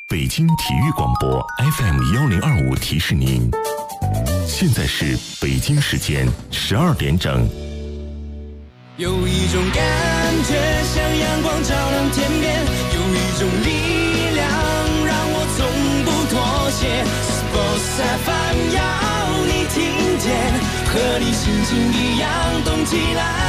北京体育广播 FM1025提示您，现在是北京时间12点整。 有一种感觉像阳光照亮天边，有一种力量让我从不妥协。Sports FM 要你听见，和你心情一样动起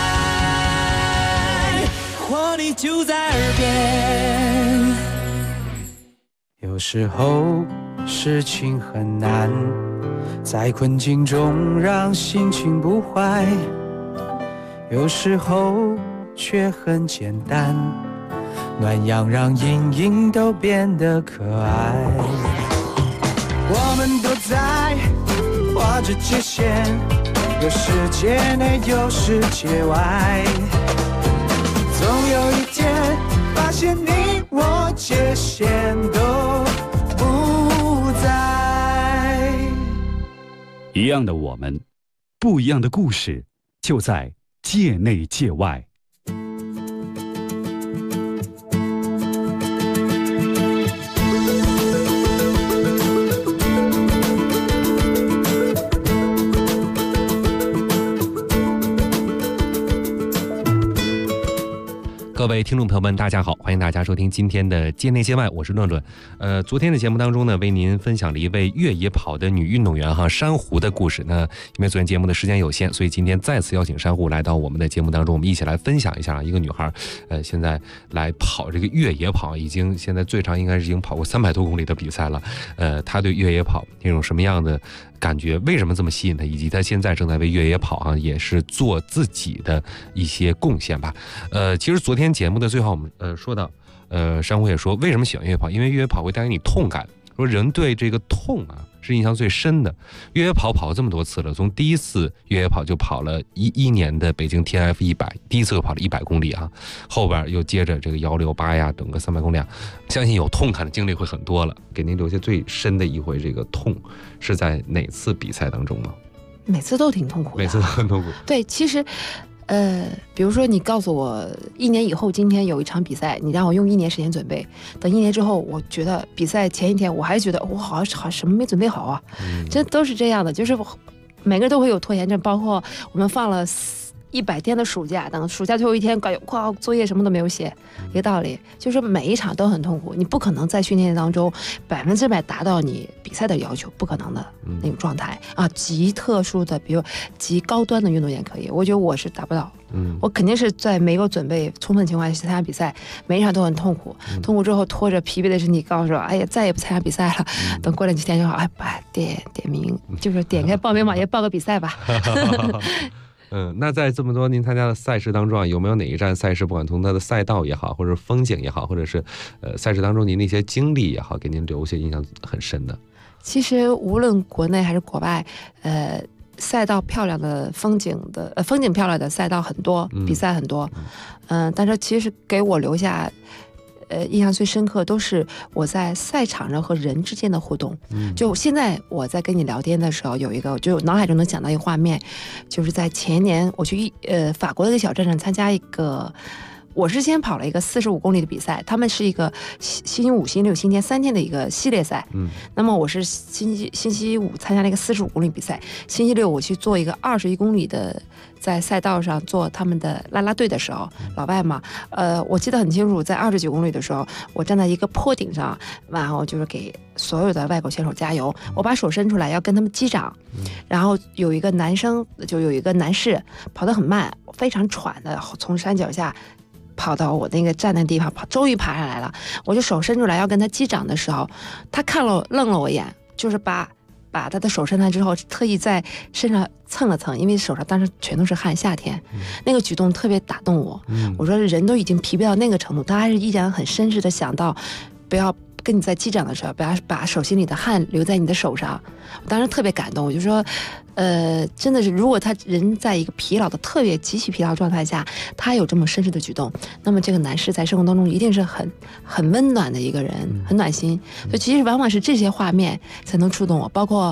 来，活力就在耳边。 有时候事情很难，在困境中让心情不坏，有时候却很简单，暖阳让阴影都变得可爱。我们都在画着界限，有世界内有世界外，总有一天发现你我界限都不在。 一样的我们，不一样的故事，就在界内界外。 各位听众朋友们，大家好，欢迎大家收听今天的界内界外，我是乱乱。昨天的节目当中呢，为您分享了一位越野跑的女运动员珊瑚的故事。那因为昨天节目的时间有限，所以今天再次邀请珊瑚来到我们的节目当中，我们一起来分享一下一个女孩，现在来跑这个越野跑，现在最长应该是已经跑过300多公里的比赛了。她对越野跑那种什么样的感觉，为什么这么吸引她，以及她现在正在为越野跑也是做自己的一些贡献吧。其实昨天节目的最后我们说到，珊瑚也说为什么喜欢越野跑，因为越野跑会带给你痛感，说人对这个痛是印象最深的。越野跑跑了这么多次了，从第一次越野跑就跑了11年的北京 TF100， 第一次就跑了100公里后边又接着这个168呀，等个300公里相信有痛感的经历会很多了。给您留下最深的一回这个痛是在哪次比赛当中呢？ 每次都挺痛苦的， 每次都很痛苦。 对，其实比如说你告诉我1年以后今天有一场比赛，你让我用1年时间准备，等1年之后，我觉得比赛前一天我还觉得我好像什么没准备好啊，这都是这样的，就是每个人都会有拖延症，包括我们放了100天的暑假，等暑假最后一天作业什么都没有写，一个道理，就是每一场都很痛苦，你不可能在训练当中100%达到你比赛的要求，不可能的那种状态极特殊的，比如极高端的运动员可以，我觉得我是达不到。我肯定是在没有准备充分情况下参加比赛，每一场都很痛苦，痛苦之后拖着疲惫的身体告诉我，哎呀，再也不参加比赛了。等过了几天就好，点名，就是点开报名网页报个比赛吧。 那在这么多您参加的赛事当中有没有哪一站赛事，不管从它的赛道也好，或者风景也好，或者是赛事当中您的一些经历也好，给您留下印象很深的？ 其实无论国内还是国外，赛道漂亮的风景漂亮的赛道很多，比赛很多，但是其实给我留下印象最深刻都是我在赛场上和人之间的互动。就现在我在跟你聊天的时候，有一个就脑海中能想到一个画面，就是在前年我去法国的一个小镇上参加一个。我是先跑了一个45公里的比赛，他们是一个星期五、星期六、星期天3天的一个系列赛。那么我是星期五参加了一个45公里比赛，星期六我去做一个21公里的，在赛道上做他们的啦啦队的时候，老外嘛，我记得很清楚，在29公里的时候，我站在一个坡顶上，然后就是给所有的外国选手加油，我把手伸出来要跟他们击掌，然后有一个男士跑得很慢，非常喘的从山脚下跑到我那个站的地方，终于爬上来了。我就手伸出来要跟他击掌的时候，他愣了我一眼，就是把他的手伸来之后，特意在身上蹭了蹭，因为手上当时全都是汗，夏天，那个举动特别打动我。我说人都已经疲惫到那个程度，他还是依然很绅士的想到，不要跟你在击掌的时候，不要把手心里的汗留在你的手上。我当时特别感动，我就说。真的是，如果他人在一个疲劳的特别极其疲劳状态下，他有这么绅士的举动，那么这个男士在生活当中一定是很温暖的一个人，很暖心。所以其实往往是这些画面才能触动我。包括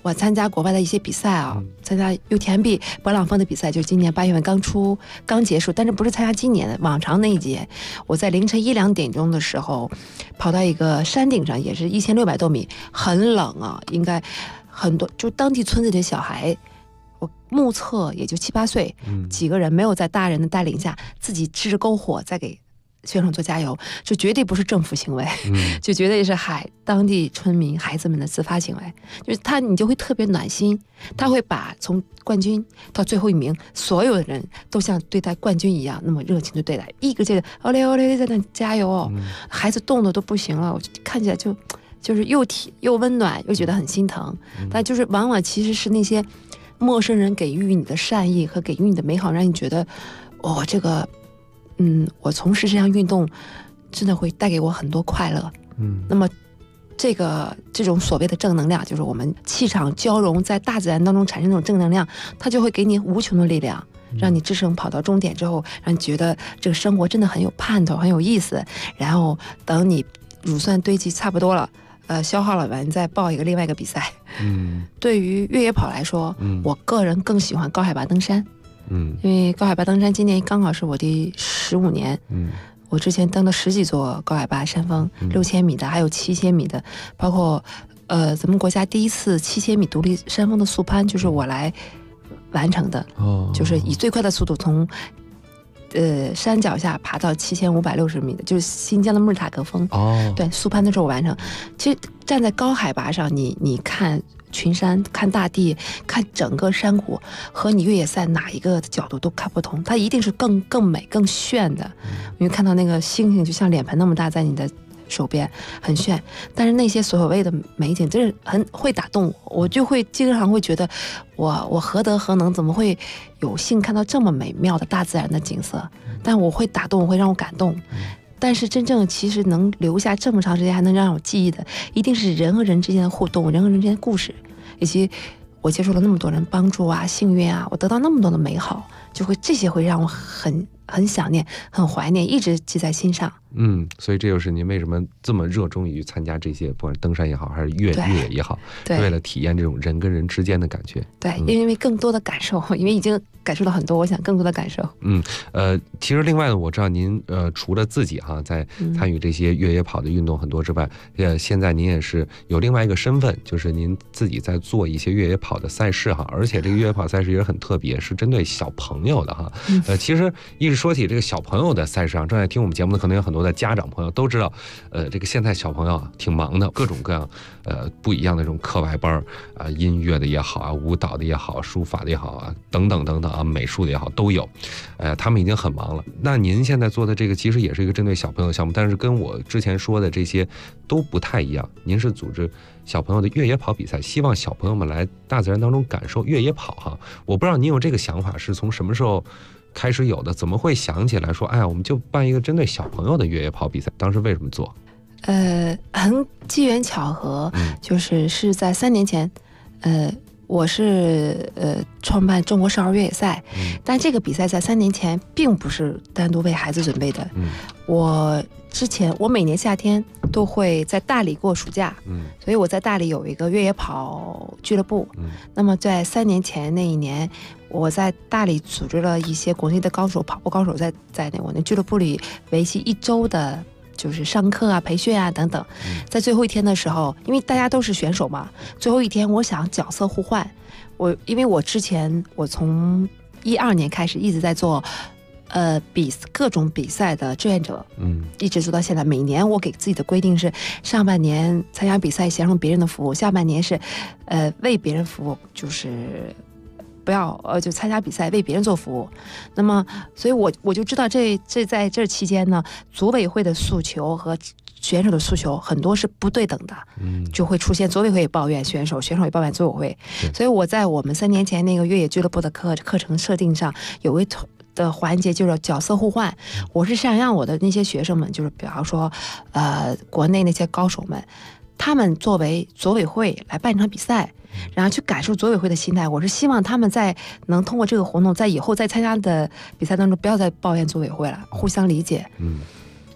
我参加国外的一些比赛啊，参加 UTMB 勃朗峰的比赛，就是今年8月份刚结束，但是不是参加今年的往常那一届。我在凌晨1、2点钟的时候，跑到一个山顶上，也是1600多米，很冷啊，应该很多就当地村子里的小孩。我目测也就7、8岁，几个人没有在大人的带领下，自己支着篝火在给选手做加油，这绝对不是政府行为，就绝对是当地村民孩子们的自发行为。就是你就会特别暖心，他会把从冠军到最后1名，所有的人都像对待冠军一样那么热情的对待，一个劲的奥嘞奥嘞在那加油哦，孩子冻得都不行了，我看起来就是又温暖又觉得很心疼。但就是往往其实是那些陌生人给予你的善意和给予你的美好，让你觉得这个我从事这项运动真的会带给我很多快乐。那么这种所谓的正能量，就是我们气场交融在大自然当中产生这种正能量，它就会给你无穷的力量，让你支撑跑到终点之后，让你觉得这个生活真的很有盼头，很有意思。然后等你乳酸堆积差不多了，消耗了完再报另外一个比赛。对于越野跑来说，我个人更喜欢高海拔登山。因为高海拔登山今年刚好是我第15年。我之前登了10几座高海拔山峰，6000米的，还有7000米的，包括咱们国家第一次7000米独立山峰的速攀，就是我来完成的。就是以最快的速度从山脚下爬到7560米的，就是新疆的木尔塔格峰。对，速攀的时候我完成。其实站在高海拔上，你看群山，看大地，看整个山谷，和你越野赛哪一个角度都看不同，它一定是更美更炫的。因为看到那个星星就像脸盆那么大在你的手边，很炫。但是那些所谓的美景真是很会打动我，我就会经常会觉得我何德何能，怎么会有幸看到这么美妙的大自然的景色？但我会打动，会让我感动。但是真正其实能留下这么长时间还能让我记忆的，一定是人和人之间的互动，人和人之间的故事，以及我接受了那么多人帮助啊，幸运啊，我得到那么多的美好，这些会让我很想念，很怀念，一直记在心上。 所以这就是您为什么这么热衷于参加这些，不管登山也好，还是越野也好，为了体验这种人跟人之间的感觉。对， 因为更多的感受，因为已经感受到很多，我想更多的感受。 其实另外呢，我知道您除了自己在参与这些越野跑的运动很多之外，现在您也是有另外一个身份，就是您自己在做一些越野跑的赛事而且这个越野跑赛事也很特别，是针对小朋友的其实一直说起这个小朋友的赛事正在听我们节目的可能有很多的家长朋友都知道，这个现在小朋友挺忙的，各种各样不一样的这种课外班音乐的也好舞蹈的也好，书法的也好等等等等美术的也好都有，他们已经很忙了。那您现在做的这个其实也是一个针对小朋友的项目，但是跟我之前说的这些都不太一样。您是组织小朋友的越野跑比赛，希望小朋友们来大自然当中感受越野跑我不知道您有这个想法是从什么时候开始有的？怎么会想起来说我们就办一个针对小朋友的越野跑比赛？当时为什么做？ 很机缘巧合，是在3年前，我是创办中国少儿越野赛，但这个比赛在3年前并不是单独为孩子准备的。我每年夏天都会在大理过暑假，所以我在大理有一个越野跑俱乐部。那么在3年前那一年，我在大理组织了一些国内的跑步高手在我那俱乐部里为期1周的。就是上课培训等等，在最后一天的时候，因为大家都是选手嘛，最后一天我想角色互换。因为我从12年开始一直在做各种比赛的志愿者，一直做到现在。每年我给自己的规定是，上半年参加比赛享受别人的服务，下半年是为别人服务，就是不要就参加比赛为别人做服务。那么所以我就知道在这期间呢，组委会的诉求和选手的诉求很多是不对等的，就会出现组委会也抱怨选手也抱怨组委会。所以我在我们3年前那个越野俱乐部的课程设定上有一的环节，就是角色互换。我是想让我的那些学生们，就是比方说国内那些高手们，他们作为组委会来办一场比赛，然后去感受组委会的心态。我是希望他们能通过这个活动，在以后在参加的比赛当中不要再抱怨组委会了，互相理解。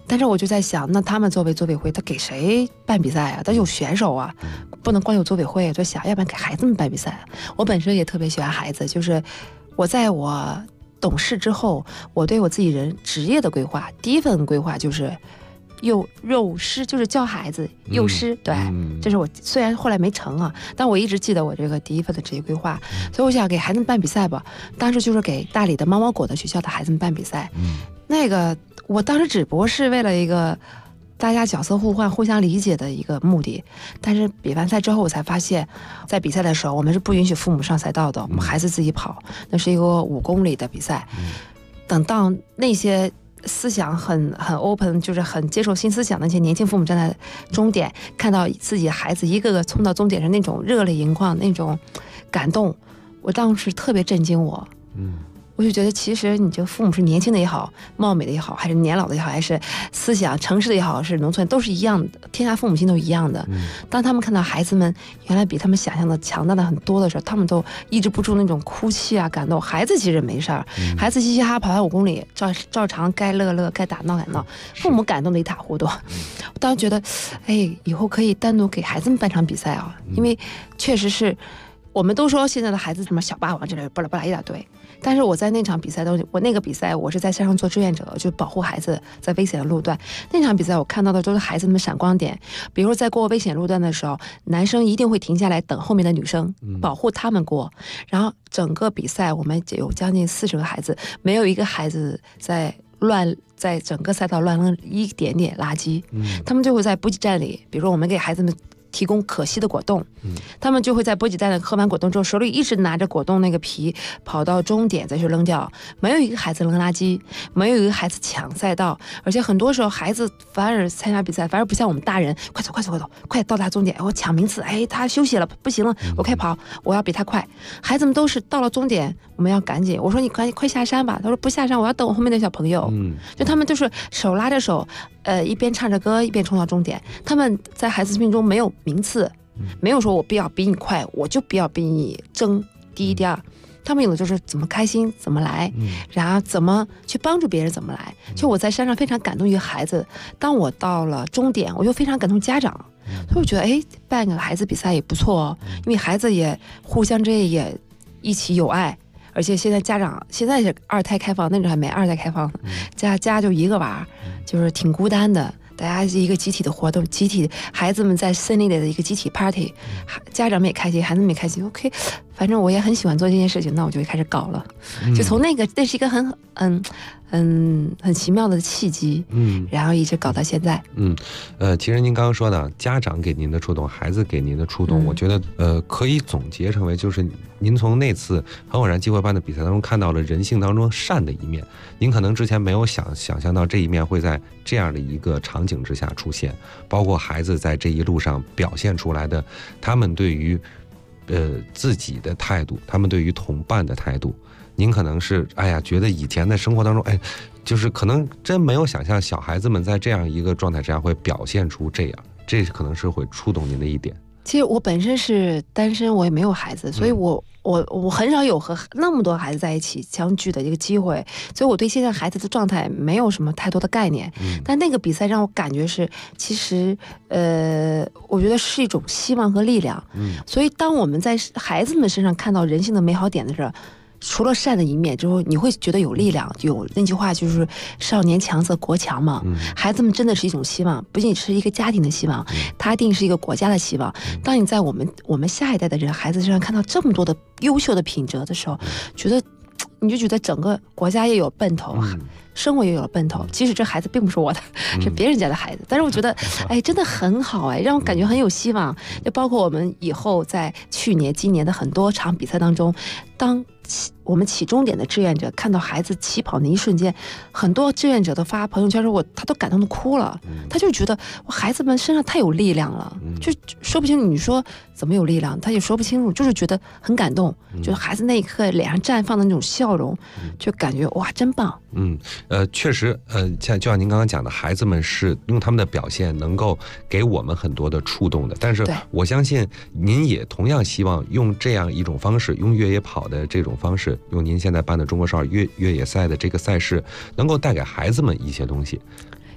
但是我就在想，那他们做委会，他给谁办比赛啊？他有选手啊，不能光有组委会。就想，要不然给孩子们办比赛。我本身也特别喜欢孩子，就是我在我懂事之后，我对我自己职业的规划，第一份规划就是幼师，就是教孩子幼师。对，这是我虽然后来没成啊，但我一直记得我这个第一份的职业规划。所以我想给孩子们办比赛吧，当时就是给大理的猫猫果的学校的孩子们办比赛。那个我当时只不过是为了一个大家角色互换、互相理解的一个目的。但是比完赛之后，我才发现，在比赛的时候，我们是不允许父母上赛道的，我们孩子自己跑。那是一个5公里的比赛。等到那些思想很 open， 就是很接受新思想的那些年轻父母站在终点，看到自己的孩子一个个冲到终点上，那种热泪盈眶，那种感动，我当时特别震惊我。我就觉得，其实你这个父母是年轻的也好，貌美的也好，还是年老的也好，还是思想城市的也好，是农村，都是一样的，天下父母亲都一样的。当他们看到孩子们原来比他们想象的强大的很多的时候，他们都抑制不住那种哭泣啊、感动。孩子其实没事儿，孩子嘻嘻哈哈跑完5公里，照常该乐，该打闹，父母感动的一塌糊涂。我当时觉得，以后可以单独给孩子们办场比赛啊，因为确实是。我们都说现在的孩子什么小霸王之类的，巴拉巴拉一大堆。但是我在那场比赛我那个比赛我是在山上做志愿者，就保护孩子在危险的路段。那场比赛我看到的都是孩子们闪光点，比如在过危险路段的时候，男生一定会停下来等后面的女生，保护他们过。然后整个比赛我们有将近40个孩子，没有一个孩子在整个赛道乱扔一点点垃圾。他们就会在补给站里，比如说我们给孩子们提供可吸的果冻，他们就会在补给站喝完果冻之后，手里一直拿着果冻那个皮跑到终点再去扔掉。没有一个孩子扔垃圾，没有一个孩子抢赛道。而且很多时候孩子反而参加比赛，反而不像我们大人，快走，快到达终点，我抢名次，他休息了，不行了，我快跑，我要比他快。孩子们都是到了终点，我们要赶紧，我说你快下山吧，他说不下山，我要等我后面的小朋友。就他们就是手拉着手，一边唱着歌一边冲到终点。他们在孩子生命中没有名次，没有说我必要比你快，我就必要比你争第一第二。他们有的就是怎么开心怎么来，然后怎么去帮助别人怎么来。就我在山上非常感动一个孩子，当我到了终点，我又非常感动家长。所以我觉得办个孩子比赛也不错哦，因为孩子也互相之间也一起有爱。而且现在家长现在是2胎开放，那时候还没2胎开放呢，家就一个娃，就是挺孤单的。大家一个集体的活动，孩子们在森林里的一个集体 party， 家长们也开心，孩子们也开心。OK， 反正我也很喜欢做这件事情，那我就开始搞了。就从那是一个很奇妙的契机，然后一直搞到现在。 其实您刚刚说的家长给您的触动，孩子给您的触动，我觉得可以总结成为就是您从那次很偶然机会办的比赛当中看到了人性当中善的一面。您可能之前没有想象到这一面会在这样的一个场景之下出现，包括孩子在这一路上表现出来的他们对于自己的态度，他们对于同伴的态度。您可能是觉得以前的生活当中就是可能真没有想象小孩子们在这样一个状态之下会表现出这样，这可能是会触动您的一点。 其实我本身是单身，我也没有孩子，所以我很少有和那么多孩子在一起相聚的一个机会，所以我对现在孩子的状态没有什么太多的概念。但那个比赛让我感觉是，其实我觉得是一种希望和力量。所以当我们在孩子们身上看到人性的美好点的时候，除了善的一面之后，你会觉得有力量。有那句话就是少年强则国强嘛，孩子们真的是一种希望，不仅是一个家庭的希望，它一定是一个国家的希望。当你在我们下一代的人孩子身上看到这么多的优秀的品质的时候，你就觉得整个国家也有奔头，生活也有了奔头。即使这孩子并不是我的，是别人家的孩子，但是我觉得真的很好，让我感觉很有希望。就包括我们以后在去年今年的很多场比赛当中，当我们起终点的志愿者看到孩子起跑那一瞬间，很多志愿者都发朋友圈说他都感动的哭了。他就觉得孩子们身上太有力量了，就说不清楚，你说怎么有力量他也说不清楚，就是觉得很感动。就是孩子那一刻脸上绽放的那种笑容，就感觉哇真棒。 确实就像您刚刚讲的，孩子们是用他们的表现能够给我们很多的触动的，但是我相信您也同样希望用这样一种方式，用越野跑的这种方式，用您现在办的中国少儿越野赛的这个赛事，能够带给孩子们一些东西。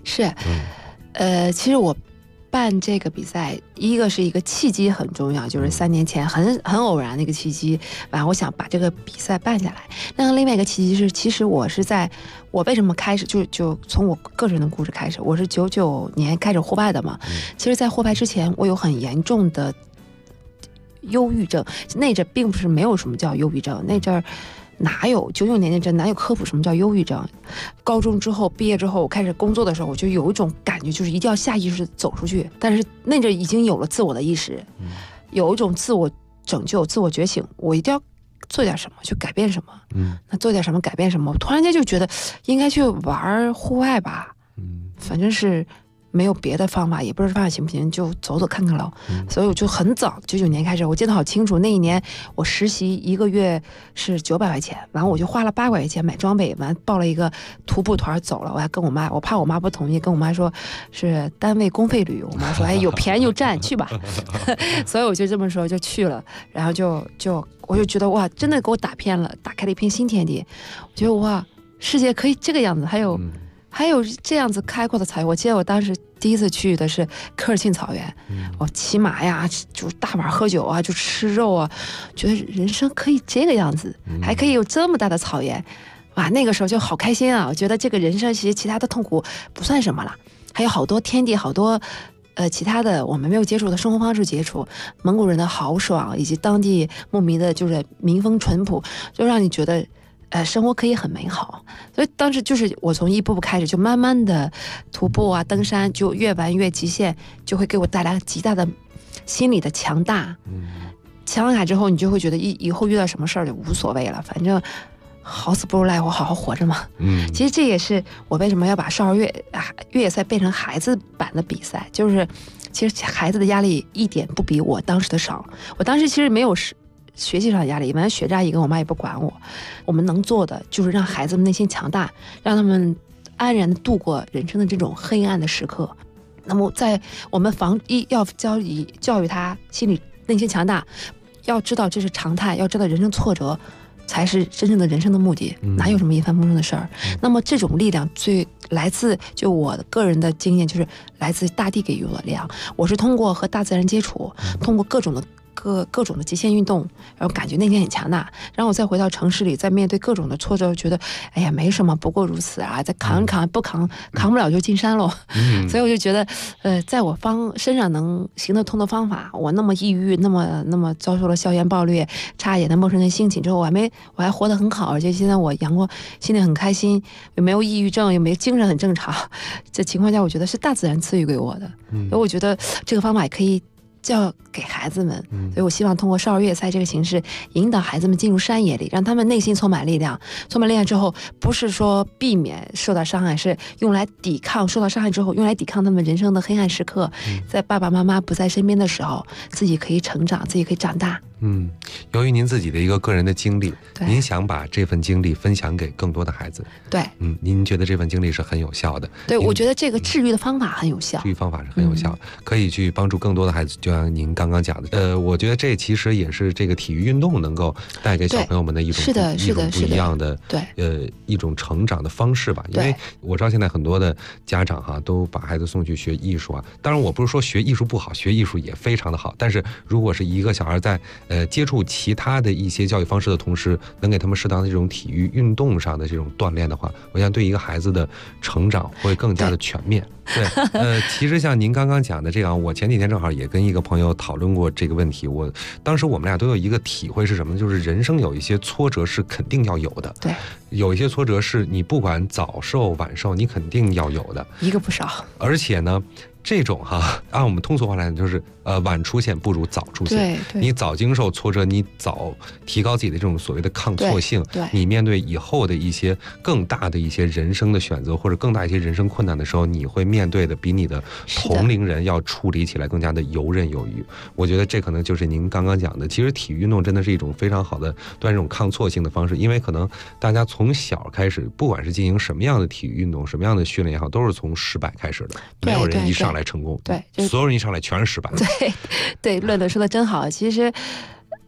是，其实我办这个比赛，一个是一个契机很重要，就是3年前很偶然的一个契机，然后我想把这个比赛办下来。那另外一个契机是，其实我为什么开始就从我个人的故事开始，我是99年开始户外的嘛。其实，在户外之前，我有很严重的忧郁症，那阵并不是没有什么叫忧郁症，那阵哪有99年那阵哪有科普什么叫忧郁症？高中之后毕业之后，我开始工作的时候，我就有一种感觉，就是一定要下意识走出去。但是那阵已经有了自我的意识，有一种自我拯救、自我觉醒，我一定要做点什么，去改变什么。那做点什么，改变什么？我突然间就觉得应该去玩户外吧。反正是没有别的方法，也不知道方法行不行，就走走看看喽。所以我就很早99年开始，我记得好清楚，那一年我实习1个月是900块钱，完我就花了800块钱买装备，完报了一个徒步团走了。我还跟我妈，我怕我妈不同意，跟我妈说是单位公费旅游。我妈说有便宜就占，去吧。所以我就这么说就去了，然后我就觉得哇，真的给我打开了一片新天地。我觉得哇，世界可以这个样子，还有这样子开阔的草原。我记得我当时第一次去的是科尔沁草原，我骑马呀，就大碗喝酒啊，就吃肉啊，觉得人生可以这个样子，还可以有这么大的草原，哇，那个时候就好开心啊！我觉得这个人生其他的痛苦不算什么了，还有好多天地，好多其他的我们没有接触的生活方式接触，蒙古人的豪爽，以及当地牧民的就是民风淳朴，就让你觉得生活可以很美好。所以当时就是我从一步步开始，就慢慢的徒步啊登山，就越玩越极限，就会给我带来极大的心理的强大。强大之后，你就会觉得以后遇到什么事儿就无所谓了，反正好死不如赖活，好好活着嘛。其实这也是我为什么要把少儿越野赛变成孩子版的比赛，就是其实孩子的压力一点不比我当时的少。我当时其实没有学习上的压力，反正学渣一个，我妈也不管我。我们能做的就是让孩子们内心强大，让他们安然的度过人生的这种黑暗的时刻。那么在我们要教育他心理内心强大，要知道这是常态，要知道人生挫折才是真正的人生的目的，哪有什么一帆风顺的事儿。那么这种力量最来自就我的个人的经验，就是来自大地给予我的力量。我是通过和大自然接触，通过各种的极限运动，然后感觉内心很强大，然后我再回到城市里，再面对各种的挫折，觉得哎呀没什么，不过如此啊，再扛一扛，扛不了就进山喽。所以我就觉得在我身上能行得通的方法，我那么抑郁，那么遭受了校园暴力，差一点的陌生人性侵之后，我还活得很好，而且现在我阳光，心里很开心，也没有抑郁症，也没有精神很正常。这情况下，我觉得是大自然赐予给我的。所以我觉得这个方法也可以教给孩子们，所以我希望通过少儿越野赛这个形式，引导孩子们进入山野里，让他们内心充满力量。充满力量之后，不是说避免受到伤害，是用来抵抗受到伤害之后，用来抵抗他们人生的黑暗时刻。在爸爸妈妈不在身边的时候，自己可以成长，自己可以长大。 由于您自己的一个个人的经历，您想把这份经历分享给更多的孩子。对，您觉得这份经历是很有效的。对，我觉得这个治愈的方法很有效，治愈方法是很有效，可以去帮助更多的孩子。就像您刚刚讲的，我觉得这其实也是这个体育运动能够带给小朋友们的一种不一样的一种成长的方式吧。因为我知道现在很多的家长都把孩子送去学艺术啊。当然，我不是说学艺术不好，学艺术也非常的好。但是如果是一个小孩在接触其他的一些教育方式的同时，能给他们适当的这种体育运动上的这种锻炼的话，我想对一个孩子的成长会更加的全面。对，其实像您刚刚讲的这样，我前几天正好也跟一个朋友讨论过这个问题。当时我们俩都有一个体会是什么呢？就是人生有一些挫折是肯定要有的。对，有一些挫折是你不管早受晚受，你肯定要有的，一个不少。而且呢，这种按我们通俗话来讲，就是晚出现不如早出现。你早经受挫折，你早提高自己的这种所谓的抗挫性，你面对以后的一些更大的一些人生的选择，或者更大一些人生困难的时候，你会面对的比你的同龄人要处理起来更加的游刃有余。我觉得这可能就是您刚刚讲的，其实体育运动真的是一种非常好的锻炼这种抗挫性的方式。因为可能大家从小开始，不管是进行什么样的体育运动，什么样的训练也好，都是从失败开始的，没有人一上来成功，所有人一上来全是失败。对，论的说的真好。其实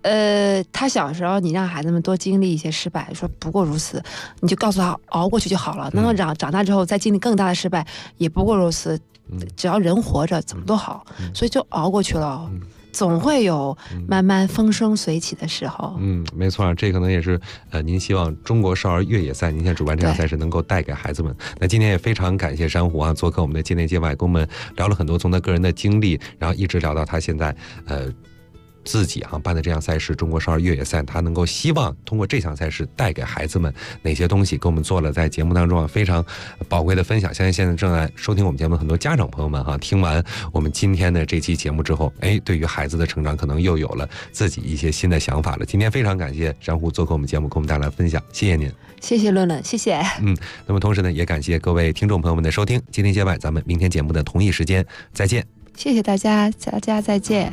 他小时候你让孩子们多经历一些失败，说不过如此，你就告诉他熬过去就好了。那么长大之后再经历更大的失败，也不过如此，只要人活着怎么都好，所以就熬过去了。总会有慢慢风生水起的时候。 没错，这可能也是您希望中国少儿越野赛，您现在主办这项赛事能够带给孩子们。那今天也非常感谢珊瑚啊，做客我们的界内界外，跟我们聊了很多，从他个人的经历，然后一直聊到他现在自己办的这项赛事中国少儿越野赛，他能够希望通过这项赛事带给孩子们哪些东西，跟我们做了在节目当中非常宝贵的分享。相信现在正在收听我们节目的很多家长朋友们听完我们今天的这期节目之后，对于孩子的成长可能又有了自己一些新的想法了。今天非常感谢珊瑚做客我们节目，给我们带来分享，谢谢您。 谢谢论论，谢谢。 那么同时呢，也感谢各位听众朋友们的收听，界内界外，咱们明天节目的同一时间再见。 谢谢大家，大家再见。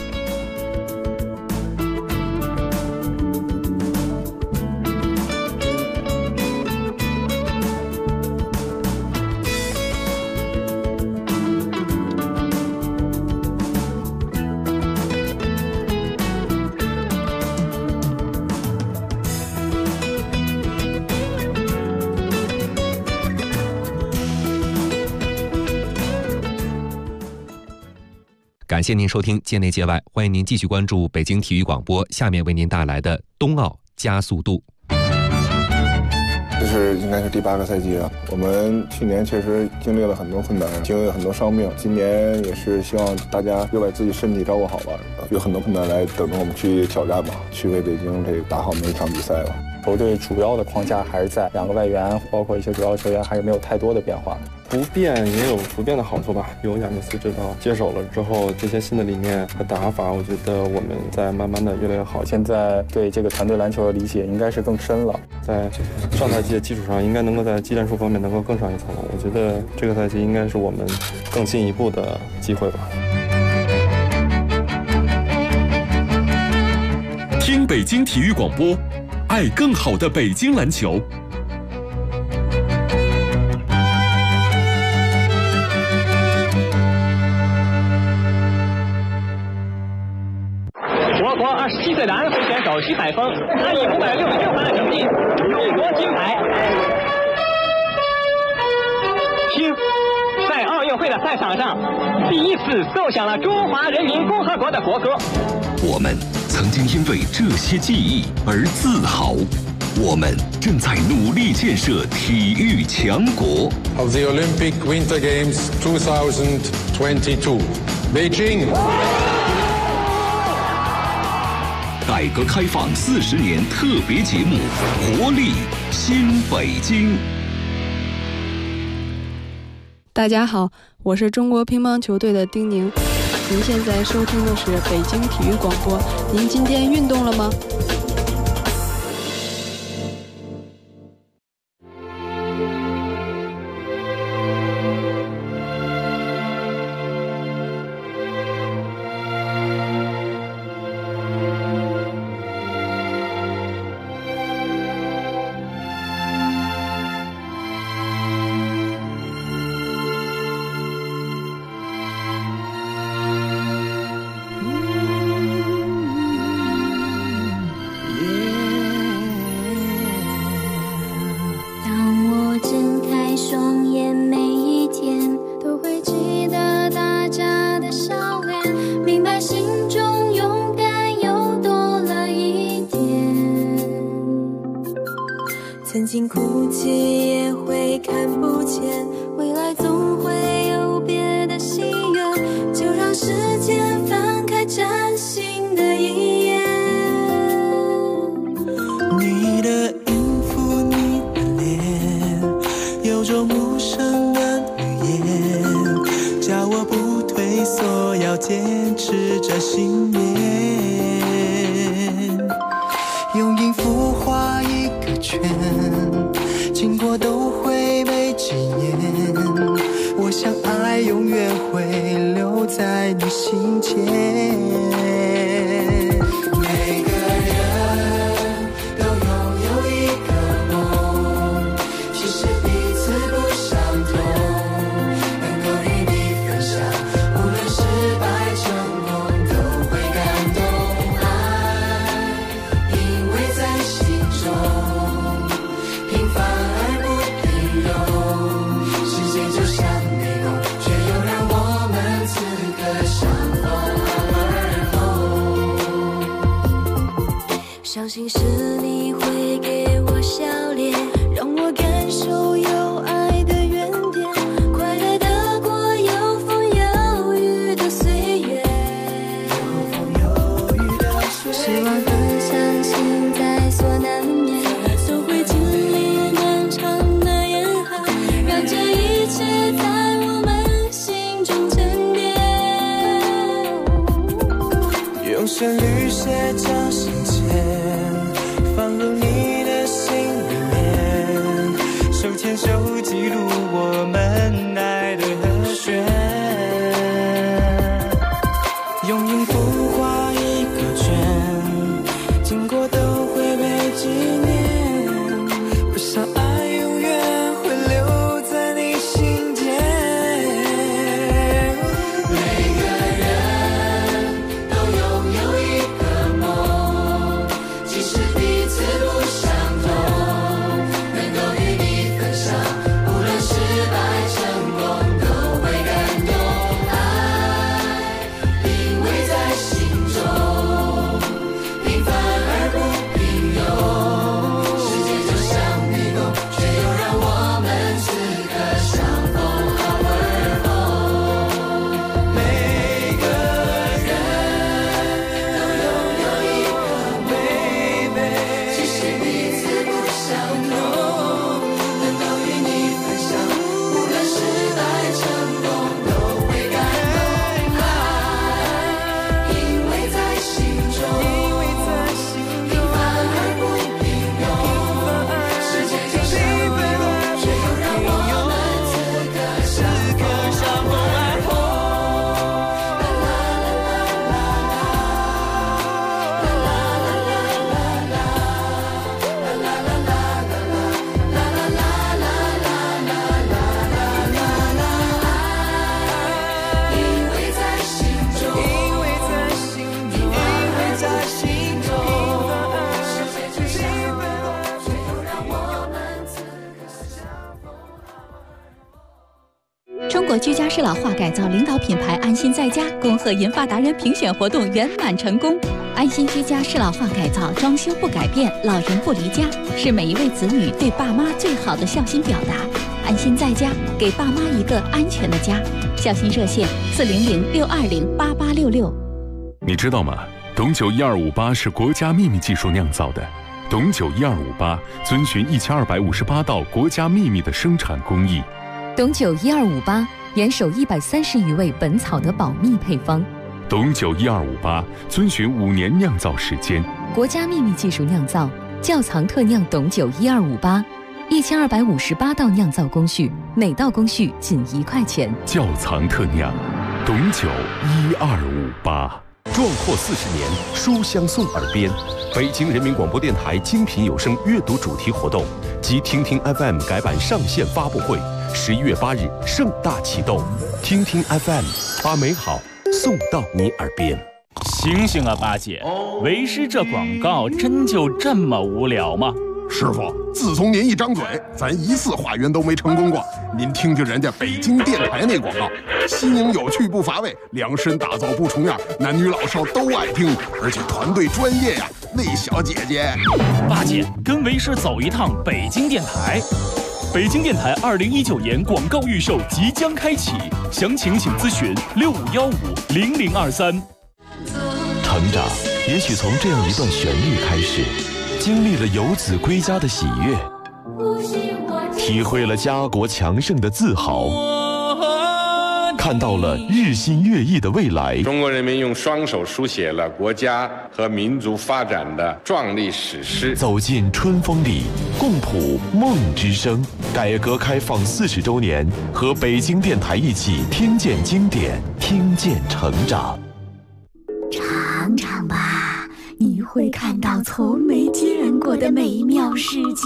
感谢您收听界内界外，欢迎您继续关注北京体育广播，下面为您带来的冬奥加速度。 这是应该是第8个赛季了。我们去年确实经历了很多困难，经历了很多伤病。今年也是希望大家又把自己身体照顾好吧，有很多困难来等着我们去挑战吧，去为北京这个打好每一场比赛吧。 球队主要的框架还是在2个外援，包括一些主要球员还是没有太多的变化。 不变也有不变的好处吧。有亚尼斯指导接手了之后，这些新的理念和打法，我觉得我们在慢慢的越来越好。 现在对这个团队篮球的理解应该是更深了， 在上赛季的基础上，应该能够在技战术方面能够更上一层楼。我觉得这个赛季应该是我们更进一步的机会吧。 听北京体育广播，爱更好的北京篮球。 我国27岁的安徽选手徐海峰，他以566分的成绩勇夺金牌。听，在奥运会的赛场上，第一次奏响了中华人民共和国的国歌。 我们曾经因为这些记忆而自豪，我们正在努力建设体育强国。 Of the Olympic Winter Games 2022, Beijing. 改革开放40年特别节目《活力新北京》。 大家好，我是中国乒乓球队的丁宁。您现在收听的是北京体育广播。您今天运动了吗？ 曾经哭泣也会看不见，未来总会有别的心愿，就让时间翻开崭新的一页。 你的音符，你的脸，有种无声的语言，叫我不退缩，要坚持着信念。用音符画一个圈，经过都会被纪念。我想爱永远会留在你心间。每个人都拥有一个梦，其实彼此不相同，能够与你分享，无论失败成功都会感动。爱信是你会给我笑脸，让我感受有爱的原点，快乐的过有风有雨的岁月。希望和相信在所难免，都会经历漫长的严寒，让这一切在我们心中沉淀。 用旋律写着心间，放入你的心里面，手牵手记录我们爱的和弦，用音符画一个圈，经过都会被纪念，不想爱永远会留在你心间。每个人都拥有一个梦，即使彼此不相同，能够与你分享，无论失败成功都会感动。爱因为在心中，平凡而不平庸，世界就像迷宫，却又让我们此刻相逢好而梦。每个人都拥有一个baby，即使彼此不相同，能够与你分享，无论失败成功都会感动。爱因为在心中，平凡而不平庸，世界就像迷宫，却又让我们此刻相逢而梦。因为在心中，平凡在心中，世界就像迷宫，却又让我们此刻相逢。 中国居家适老化改造领导品牌安心在家恭贺银发达人评选活动圆满成功。安心居家适老化改造，装修不改变，老人不离家，是每一位子女对爸妈最好的孝心表达。安心在家，给爸妈一个安全的家。孝心热线400-620-8866。 你知道吗？董酒1258是国家秘密技术酿造的。董酒1258遵循1258道国家秘密的生产工艺。 董酒1258严守130余味本草的保密配方。 董酒1258遵循5年酿造时间， 国家秘密技术酿造，窖藏特酿董酒1258，1258道酿造工序，每道工序仅1块钱。 窖藏特酿，董酒1258。 壮阔40年，书香送耳边。北京人民广播电台精品有声阅读主题活动及听听 FM 改版上线发布会，11月8日盛大启动。听听 FM， 把美好送到你耳边。 醒醒啊，八姐！为师这广告真就这么无聊吗？ 师傅，自从您一张嘴，咱一次化缘都没成功过。您听听人家北京电台那广告，新颖有趣不乏味，量身打造不重样，男女老少都爱听，而且团队专业呀。魏小姐姐， 八姐跟为师走一趟北京电台。北京电台2019年广告预售即将开启，详情请咨询65150023。 成长也许从这样一段旋律开始，经历了游子归家的喜悦，体会了家国强盛的自豪，看到了日新月异的未来。 中国人民用双手书写了国家和民族发展的壮丽史诗。 走进春风里，共谱梦之声。改革开放40周年，和北京电台一起听见经典，听见成长。 尝尝吧，你会看到从没见过的美妙世界。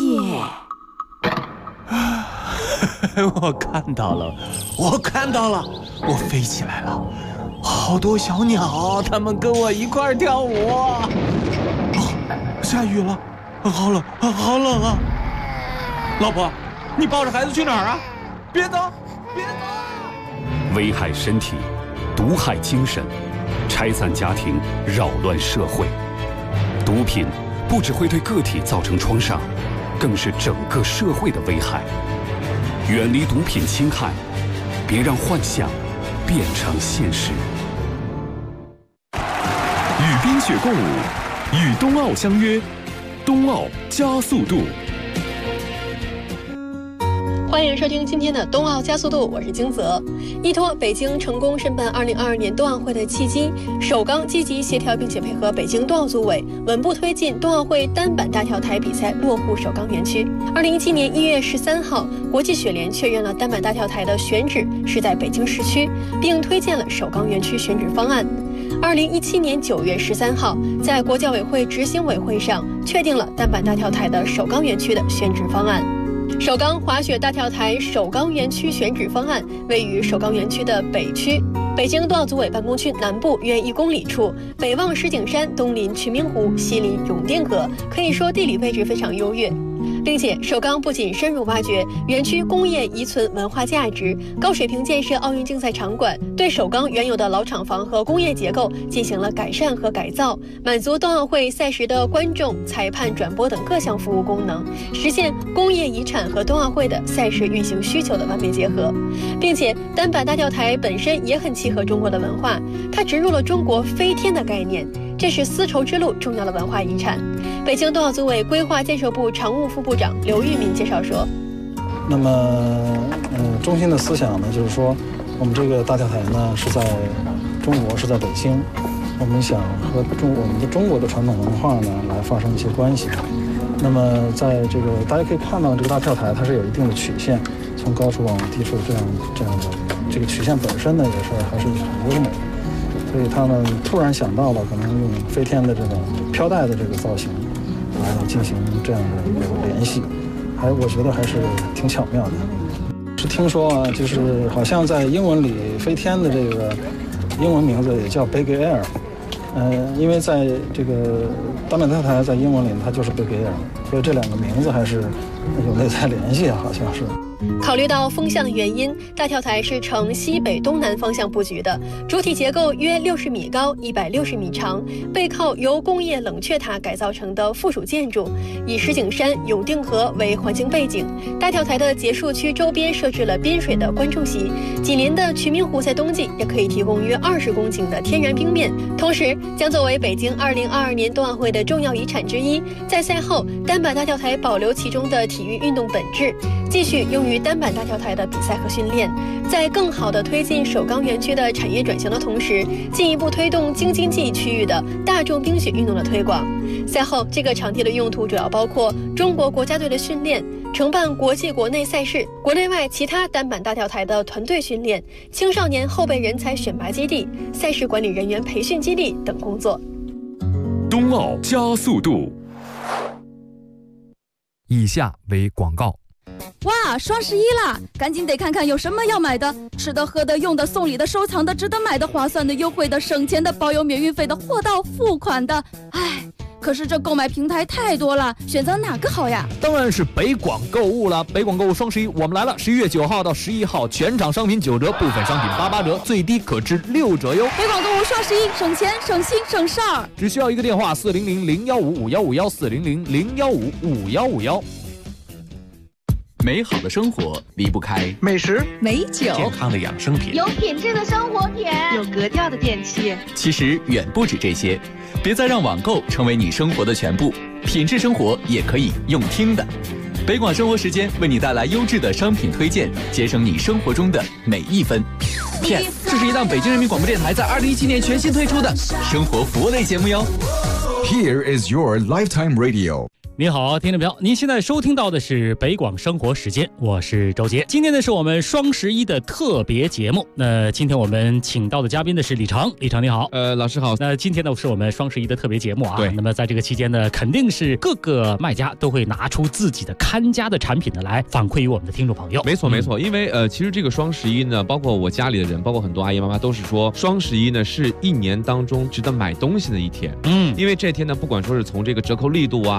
我看到了，我看到了，我飞起来了，好多小鸟，它们跟我一块跳舞。哦，下雨了，好冷，好冷啊！老婆，你抱着孩子去哪儿啊？别走，别走！ 危害身体，毒害精神，拆散家庭，扰乱社会。毒品不只会对个体造成创伤，更是整个社会的危害。远离毒品侵害，别让幻想变成现实。 与冰雪共舞，与冬奥相约，冬奥加速度。 欢迎收听今天的冬奥加速度，我是金泽。依托北京成功申办2022年冬奥会的契机，首钢积极协调并且配合北京冬奥组委，稳步推进冬奥会单板大跳台比赛落户首钢园区。2017年1月13号，国际雪联确认了单板大跳台的选址是在北京市区，并推荐了首钢园区选址方案。2017年9月13号，在国教委会执行委会上确定了单板大跳台的首钢园区的选址方案。首钢滑雪大跳台首钢园区选址方案位于首钢园区的北区，北京冬奥组委办公区南部约1公里处，北望石景山，东临群明湖，西临永定河，可以说地理位置非常优越。并且首钢不仅深入挖掘园区工业遗存文化价值，高水平建设奥运竞赛场馆，对首钢原有的老厂房和工业结构进行了改善和改造，满足冬奥会赛事的观众、裁判、转播等各项服务功能，实现工业遗产和冬奥会的赛事运行需求的完美结合。并且单板大跳台本身也很契合中国的文化，它植入了中国飞天的概念，这是丝绸之路重要的文化遗产。北京冬奥组委规划建设部常务副部长刘玉民介绍说， 那么中心的思想呢，就是说我们这个大跳台呢是在中国，是在北京，我们想和我们的中国的传统文化呢来发生一些关系。那么在这个大家可以看到，这个大跳台它是有一定的曲线，从高处往低处这样的，这个曲线本身呢也是还是很优美，所以他们突然想到了可能用飞天的这种飘带的这个造型来进行这样的一个联系，我觉得还是挺巧妙的。是听说啊，就是好像在英文里飞天的这个英文名字也叫 Big Air，因为在这个单板跳台在英文里它就是 Big Air， 所以这两个名字还是有内在联系啊，好像是。 考虑到风向的原因，大跳台是呈西北东南方向布局的，主体结构约60米高，160米长，背靠由工业冷却塔改造成的附属建筑，以石景山、永定河为环境背景。大跳台的结束区周边设置了滨水的观众席，紧邻的群明湖在冬季也可以提供约20公顷的天然冰面，同时将作为北京2022年冬奥会的重要遗产之一。在赛后，单板大跳台保留其中的体育运动本质，继续用于单板大跳台的比赛和训练，在更好地推进首钢园区的产业转型的同时，进一步推动京津冀区域的大众冰雪运动的推广。赛后，这个场地的用途主要包括中国国家队的训练，承办国际国内赛事，国内外其他单板大跳台的团队训练，青少年后备人才选拔基地，赛事管理人员培训基地等工作。 冬奥加速度。 以下为广告。 哇，双11啦！赶紧得看看有什么要买的，吃的、喝的、用的、送礼的、收藏的、值得买的、划算的、优惠的、省钱的、包邮免运费的、货到付款的。唉，可是这购买平台太多了，选择哪个好呀？ 当然是北广购物了。北广购物双11我们来了，11月9号到11号，全场商品9折，部分商品88折，最低可至6折哟。 北广购物双11，省钱、省心、省事儿。 只需要一个电话：400-015-5151，400-015-5151。 美好的生活离不开美食、 美酒、 健康的养生品、 有品质的生活品、有格调的电器。 其实远不止这些，别再让网购成为你生活的全部，品质生活也可以用听的。北广生活时间为你带来优质的商品推荐，节省你生活中的每一分。PS， 这是一档北京人民广播电台在2017年全新推出的生活服务类节目哟。 Here is your lifetime radio。 您好，听众朋友，您现在收听到的是北广生活时间，我是周杰。今天呢是我们双11的特别节目。那今天我们请到的嘉宾呢是李成，李成你好。 老师好。 那今天呢是我们双11的特别节目啊。 对。 那么在这个期间呢，肯定是各个卖家都会拿出自己的看家的产品呢来反馈于我们的听众朋友。 没错没错，因为其实这个双11呢，包括我家里的人，包括很多阿姨妈妈都是说，双11呢是1年当中值得买东西的一天。因为这天呢，不管说是从这个折扣力度啊，从这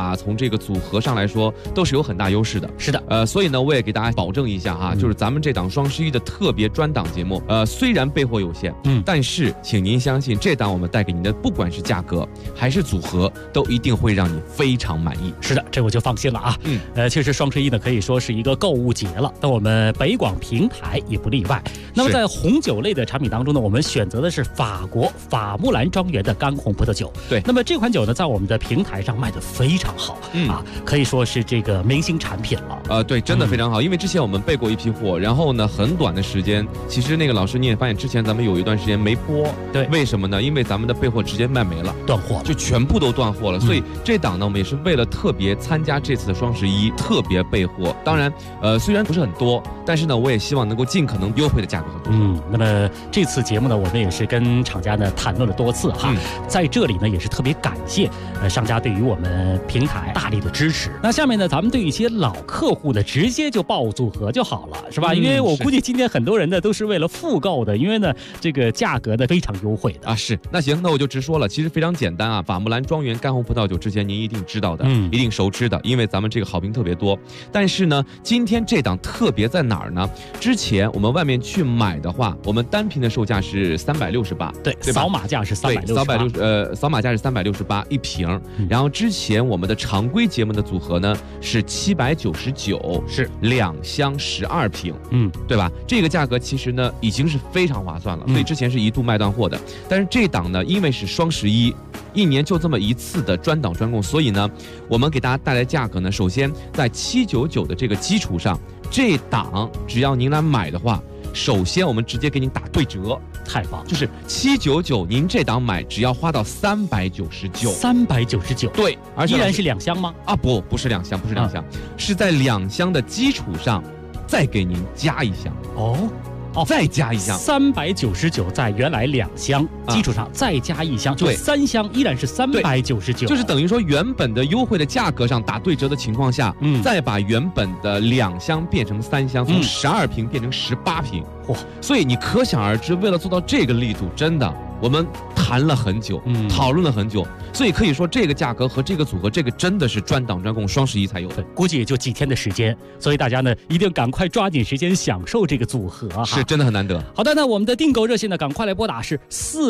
这个组合上来说，都是有很大优势的。 是的， 所以呢，我也给大家保证一下哈，就是咱们这档双11的特别专档节目，虽然备货有限，但是请您相信，这档我们带给您的，不管是价格还是组合，都一定会让你非常满意。 是的，这我就放心了啊。其实双11呢可以说是一个购物节了，那我们北广平台也不例外。那么在红酒类的产品当中呢，我们选择的是法国法穆兰庄园的干红葡萄酒。 对， 那么这款酒呢，在我们的平台上卖得非常好，可以说是这个明星产品了。 对，真的非常好，因为之前我们备过一批货，然后呢，很短的时间，其实那个老师你也发现，之前咱们有一段时间没播， 对， 为什么呢？因为咱们的备货直接卖没了， 断货了， 就全部都断货了。所以这档呢，我们也是为了特别参加这次的双11，特别备货。当然，虽然不是很多，但是呢，我也希望能够尽可能优惠的价格和多少。 那么这次节目呢，我们也是跟厂家呢谈论了多次哈，在这里呢也是特别感谢商家对于我们平台大力的支持。那下面呢，咱们对一些老客户呢，直接就报组合就好了，是吧？因为我估计今天很多人呢都是为了复购的，因为呢这个价格呢非常优惠的啊。是，那行，那我就直说了，其实非常简单啊。法穆兰庄园干红葡萄酒之前您一定知道的，一定熟知的，因为咱们这个好评特别多。但是呢，今天这档特别在哪儿呢？之前我们外面去买的话，我们单瓶的售价是368， 对，扫码价是368， 扫码价是368一瓶。然后之前我们的常规节目的组合呢是799， 是 2箱12瓶，对吧？这个价格其实呢已经是非常划算了，所以之前是一度卖断货的。但是这档呢，因为是双11，一年就这么一次的专档专供，所以呢，我们给大家带来价格呢，首先在799的这个基础上，这档只要您来买的话，首先我们直接给您打对折， 太棒！ 就是799，您这档买只要花到399，399， 对， 而且依然是2箱吗？ 不是2箱，不是2箱，是在2箱的基础上再给您加一箱再加一箱 ，399在原来2箱基础上再加一箱，就3箱依然是399， 就是等于说原本的优惠的价格上打对折的情况下，再把原本的2箱变成3箱，从12瓶变成18瓶，所以你可想而知，为了做到这个力度，真的我们谈了很久，讨论了很久，所以可以说这个价格和这个组合，这个真的是专档专供，双11才有的， 估计也就几天的时间，所以大家呢一定赶快抓紧时间享受这个组合哈， 是真的很难得。 好的，那我们的订购热线呢，赶快来拨打是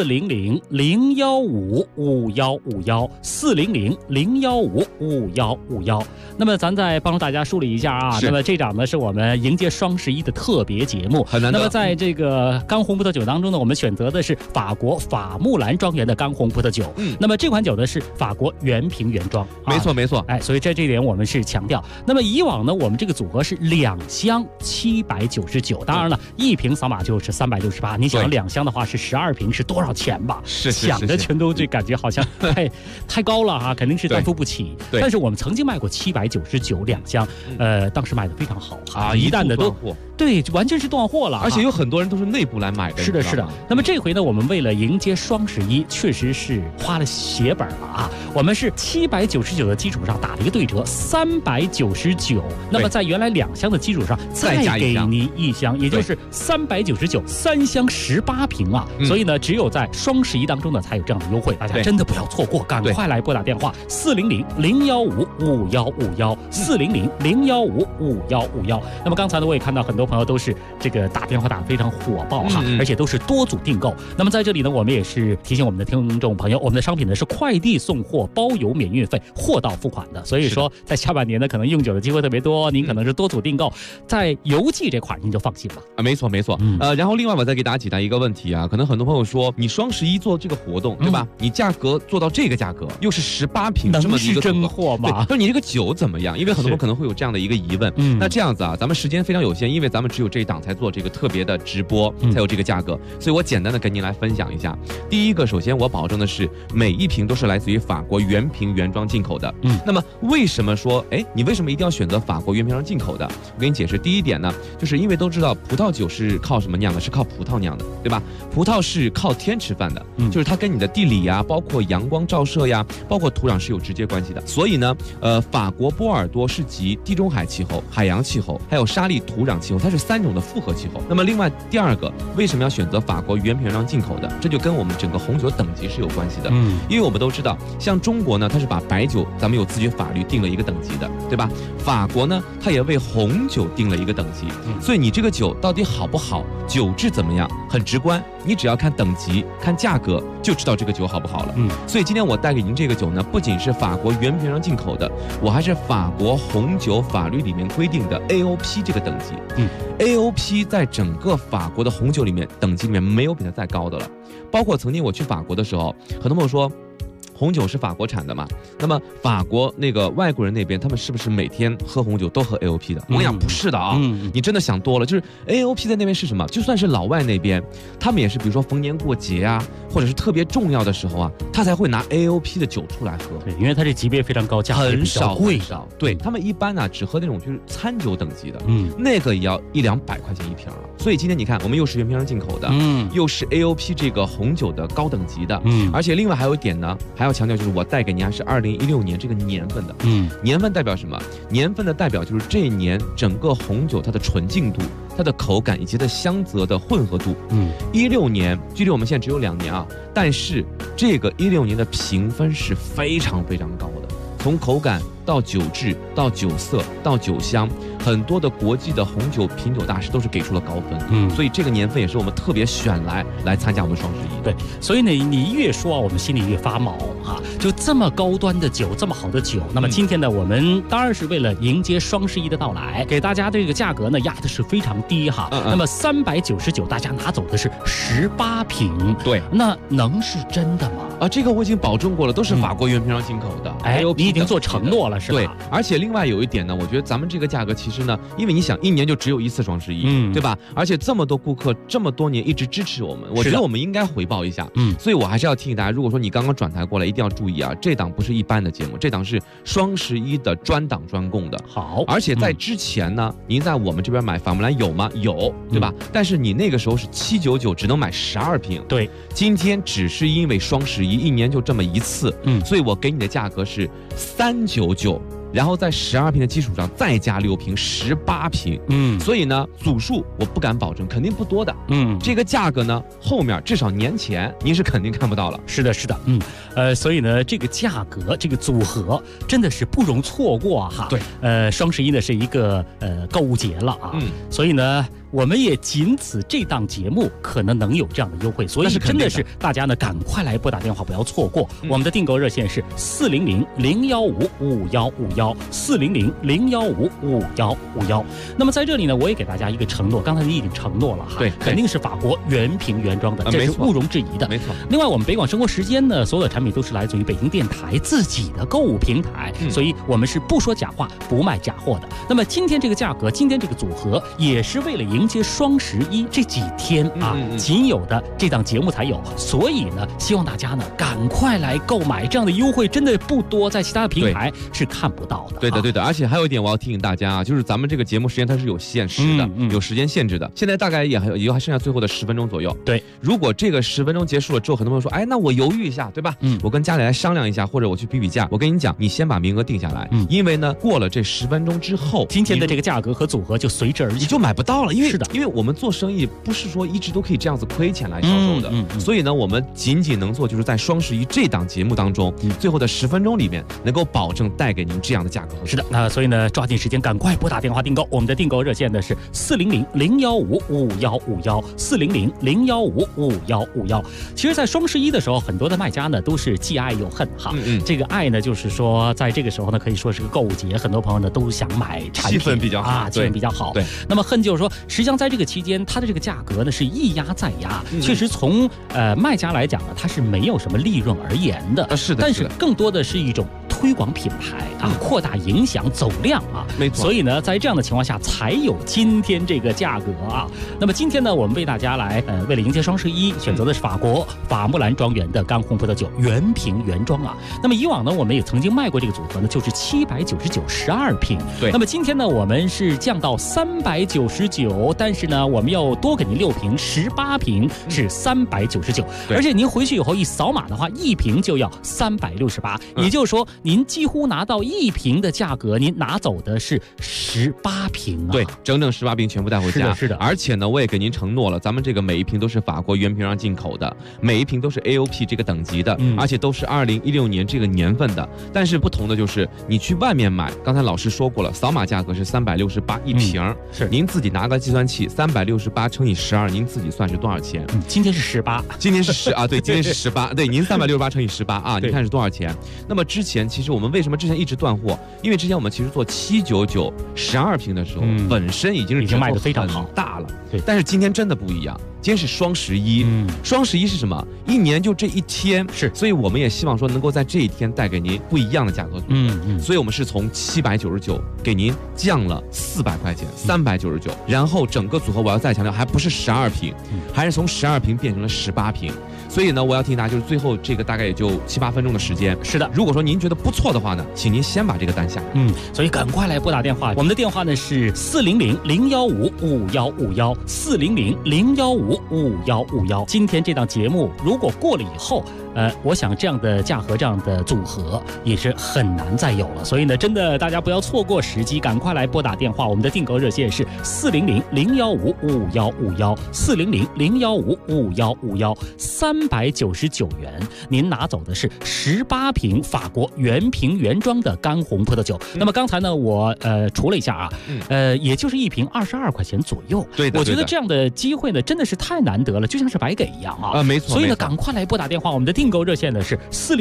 400-015-5151，400-015-5151。那么咱再帮助大家梳理一下啊，那么这档呢是我们迎接双11的特别节目， 很难得。 那么在这个干红葡萄酒当中呢，我们选择的是法国法穆兰庄园的干红葡萄酒，那么这款酒呢是法国原瓶原装， 没错没错， 所以在这一点我们是强调。那么以往呢，我们这个组合是2箱799，当然了，一瓶扫码就是368，你想2箱的话是12瓶，是多少钱吧？ 是想着全都这感觉好像太高了哈，肯定是担负不起。但是我们曾经卖过799，2箱，当时卖的非常好啊，一旦的都对，完全是断货了， 而且有很多人都是内部来买的。 是的，是的。那么这回呢，我们为了迎接双11，确实是花了血本了啊！我们是799的基础上打了一个对折，399。那么在原来2箱的基础上再给您一箱，也就是399，3箱18瓶啊！所以呢，只有在双11当中呢才有这样的优惠，大家真的不要错过，赶快来拨打电话400-015-5151，400-015-5151。那么刚才呢，我也看到很多朋友都是这个打电话打得非常火爆哈，而且都是多组订购。那么在这里呢，我们也是提醒我们的听众朋友，我们的商品呢是快递送货，包邮免运费，货到付款的。所以说，在下半年呢，可能用酒的机会特别多，您可能是多组订购，在邮寄这块您就放心了啊。没错没错，然后另外我再给大家解答一个问题啊，可能很多朋友说，你双11做这个活动对吧？你价格做到这个价格，又是18瓶这么一个真货吗？ 那你这个酒怎么样？因为很多人可能会有这样的一个疑问。那这样子啊，咱们时间非常有限，因为咱们只有这一档才做这个特别的直播，才有这个价格，所以我简单的跟您来分享一下。第一个，首先我保证的是每一瓶都是来自于法国原瓶原装进口的。那么为什么说，你为什么一定要选择法国原瓶原装进口的？我给你解释。第一点呢，就是因为都知道葡萄酒是靠什么酿的？是靠葡萄酿的，对吧？葡萄是靠天吃饭的，就是它跟你的地理呀，包括阳光照射呀，包括土壤是有直接关系的。所以呢，法国波尔多是集地中海气候、海洋气候，还有沙砾土壤气候， 它是3种的复合气候。那么另外第二个，为什么要选择法国原瓶原装进口的？这就跟我们整个红酒等级是有关系的。因为我们都知道，像中国呢，它是把白酒咱们有自觉法律定了一个等级的，对吧？法国呢，它也为红酒定了一个等级。所以你这个酒到底好不好，酒质怎么样，很直观，你只要看等级、看价格就知道这个酒好不好了。所以今天我带给您这个酒呢，不仅是法国原瓶原装进口的，我还是法国红酒法律里面规定的 AOP 这个等级。AOP 在整个法国的红酒里面等级里面没有比它再高的了。包括曾经我去法国的时候，很多朋友说红酒是法国产的嘛，那么法国那个外国人那边他们是不是每天喝红酒都喝 AOP 的？我跟你讲不是的啊，你真的想多了。就是 AOP 在那边是什么？就算是老外那边，他们也是比如说逢年过节啊，或者是特别重要的时候啊，他才会拿 AOP 的酒出来喝。 对，因为它这级别非常高，价格很少贵少。对，他们一般呢只喝那种就是餐酒等级的，那个也要100-200块钱一瓶了。所以今天你看，我们又是原瓶进口的，又是 AOP 这个红酒的高等级的，而且另外还有一点呢，还要强调就是我带给您还是2016年这个年份的，年份代表什么？年份的代表就是这一年整个红酒它的纯净度、它的口感以及它的香泽的混合度。16年距离我们现在只有2年啊，但是这个16年的评分是非常非常高的，从口感到酒质到酒色到酒香，很多的国际的红酒品酒大师都是给出了高分。所以这个年份也是我们特别选来参加我们双11。 对，所以呢，你越说啊，我们心里越发毛啊！就这么高端的酒，这么好的酒，那么今天呢，我们当然是为了迎接双11的到来，给大家这个价格呢压的是非常低哈。那么399，大家拿走的是18瓶。 对， 那能是真的吗？ 这个我已经保证过了，都是法国原瓶上进口的。 你已经做承诺了是吧？ 对，而且另外有一点呢，我觉得咱们这个价格其实呢，因为你想1年就只有1次双11，对吧？而且这么多顾客这么多年一直支持我们，我觉得我们应该回报一下。所以我还是要提醒大家，如果说你刚刚转台过来，一定要注意啊，这档不是一般的节目，这档是双11的专档专供的。 好， 而且在之前呢，您在我们这边买法慕兰有吗？有，对吧？但是你那个时候是799，只能买12瓶。 对， 今天只是因为双11，1年就这么1次，所以我给你的价格是399。然后在12瓶的基础上再加6瓶，18瓶。所以呢，组数我不敢保证，肯定不多的。这个价格呢，后面至少年前您是肯定看不到了。 是的，是的，所以呢，这个价格，这个组合真的是不容错过哈。 对， 双11呢是一个购物节了啊，所以呢，我们也仅此这档节目可能能有这样的优惠，所以真的是大家呢赶快来拨打电话，不要错过。我们的订购热线是400-015-5151，400-015-5151。那么在这里呢，我也给大家一个承诺，刚才你已经承诺了哈， 对， 肯定是法国原瓶原装的，这是毋庸置疑的。 没错。 另外，我们北广生活时间呢，所有的产品都是来自于北京电台自己的购物平台，所以我们是不说假话，不卖假货的。那么今天这个价格，今天这个组合，也是为了迎接双11这几天啊，仅有的这档节目才有，所以呢，希望大家呢赶快来购买，这样的优惠真的不多，在其他的平台是看不到的。 对的，对的。而且还有一点我要提醒大家啊，就是咱们这个节目时间它是有限时的，有时间限制的。现在大概也还剩下最后的10分钟左右。 对，如果这个10分钟结束了之后，很多朋友说，那我犹豫一下，对吧？我跟家里来商量一下，或者我去比价。我跟你讲，你先把名额定下来，因为呢，过了这10分钟之后， 今天的这个价格和组合就随之而起， 你就买不到了。因为是的， 因为我们做生意不是说一直都可以这样子亏钱来销售的，所以呢，我们仅能做就是在双11这档节目当中，最后的10分钟里面能够保证带给您这样的价格。 是的，那所以呢，抓紧时间赶快拨打电话订购。我们的订购热线呢是400-015-5151，400-015-5151。其实，在双11的时候，很多的卖家呢都是既爱又恨哈。这个爱呢，就是说在这个时候呢，可以说是个购物节，很多朋友呢都想买产品， 气氛比较好啊，气氛比较好。对。那么恨就是说，实际上在这个期间，它的这个价格呢是一压再压，确实从卖家来讲呢，它是没有什么利润而言的。 是的。 但是更多的是一种推广品牌啊，扩大影响走量啊， 没错。 所以呢，在这样的情况下，才有今天这个价格啊。那么今天呢，我们为大家来为了迎接双11，选择的是法国法慕兰庄园的干红葡萄酒原瓶原装啊。那么以往呢，我们也曾经卖过这个组合呢，就是799，12瓶。 对。 那么今天呢，我们是降到399，但是呢，我们要多给您6瓶，18瓶是399。而且您回去以后一扫码的话，1瓶就要368，也就是说您您几乎拿到1瓶的价格，您拿走的是18瓶啊！ 对，整整18瓶全部带回家。 是的。 而且呢，我也给您承诺了，咱们这个每一瓶都是法国原瓶上进口的，每一瓶都是 AOP 这个等级的，而且都是2016年这个年份的。但是不同的就是，你去外面买，刚才老师说过了，扫码价格是368一瓶， 是您自己拿个计算器，368乘以12，您自己算是多少钱？ 今天是18， 今天是10啊，对，今天是18，对，您368乘以18啊，您看是多少钱？那么之前其实我们为什么之前一直断货？因为之前我们其实做799 12瓶的时候，本身已经卖得非常好大了， 对。 但是今天真的不一样。今天是双11，双11是什么？一年就这一天， 是， 所以我们也希望说能够在这一天带给您不一样的价格组合，所以我们是从799给您降了400块钱，399，然后整个组合我要再强调，还不是12瓶，还是从12瓶变成了18瓶，所以呢，我要提醒大家，就是最后这个大概也就7、8分钟的时间， 是的。 如果说您觉得不错的话呢，请您先把这个单下来， 所以赶快来拨打电话，我们的电话呢是400-015-5151，400-015-5151。今天这档节目如果过了以后，我想这样的价格、这样的组合也是很难再有了。所以呢，真的大家不要错过时机，赶快来拨打电话。我们的订购热线是400-015-5151，400-015-5151，399元，您拿走的是18瓶法国原瓶原装的干红葡萄酒。那么刚才呢，我除了一下啊，也就是一瓶22块钱左右。 对的， 我觉得这样的机会呢，真的是太难得了，就像是白给一样啊。 没错。 所以呢，赶快来拨打电话。我们的订购热线呢是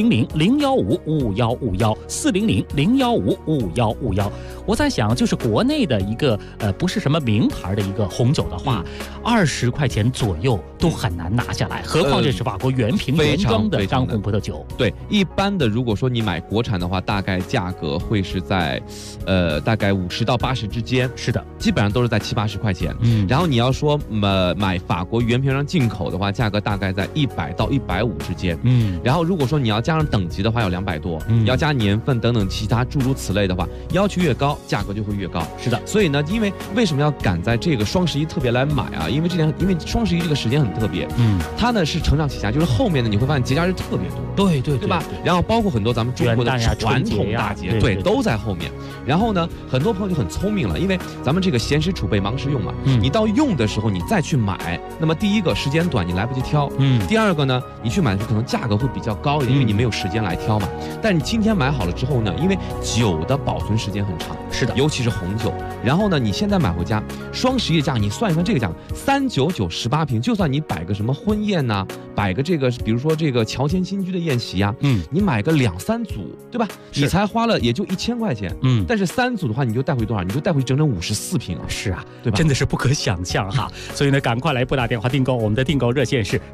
400-015-5151，400-015-5151。我在想，就是国内的一个不是什么名牌的一个红酒的话，20块钱左右都很难拿下来，何况这是法国原瓶原装的干红葡萄酒。 对，一般的如果说你买国产的话，大概价格会是在大概50到80之间。 是的， 基本上都是在70、80块钱。然后你要说买法国原瓶上进口的话，价格大概在100到150之间。然后如果说你要加上等级的话，要200多，要加年份等等其他诸如此类的话，要求越高，价格就会越高。 是的， 所以呢，为什么要赶在这个双11特别来买啊？因为双11这个时间很特别，它呢是承上启下，就是后面呢你会发现节假日特别多， 对吧？然后包括很多咱们中国的传统大节，对，都在后面。然后呢，很多朋友就很聪明了，因为咱们这个闲时储备，忙时用嘛，你到用的时候你再去买，那么第一个时间短，你来不及挑，第二个呢，你去买的时候可能价格会比较高一点，因为你没有时间来挑嘛。但是你今天买好了之后呢，因为酒的保存时间很长， 是的， 尤其是红酒。然后呢，你现在买回家，双11的价格，你算一算这个价格，399 18瓶，就算你摆个什么婚宴呐，摆个这个，比如说这个乔迁新居的宴席啊，你买个2、3组，对吧？你才花了也就1000块钱，但是3组的话，你就带回多少？你就带回整整54瓶啊！ 是啊， 对吧？ 真的是不可想象哈。所以呢，赶快来拨打电话订购，我们的订购热线是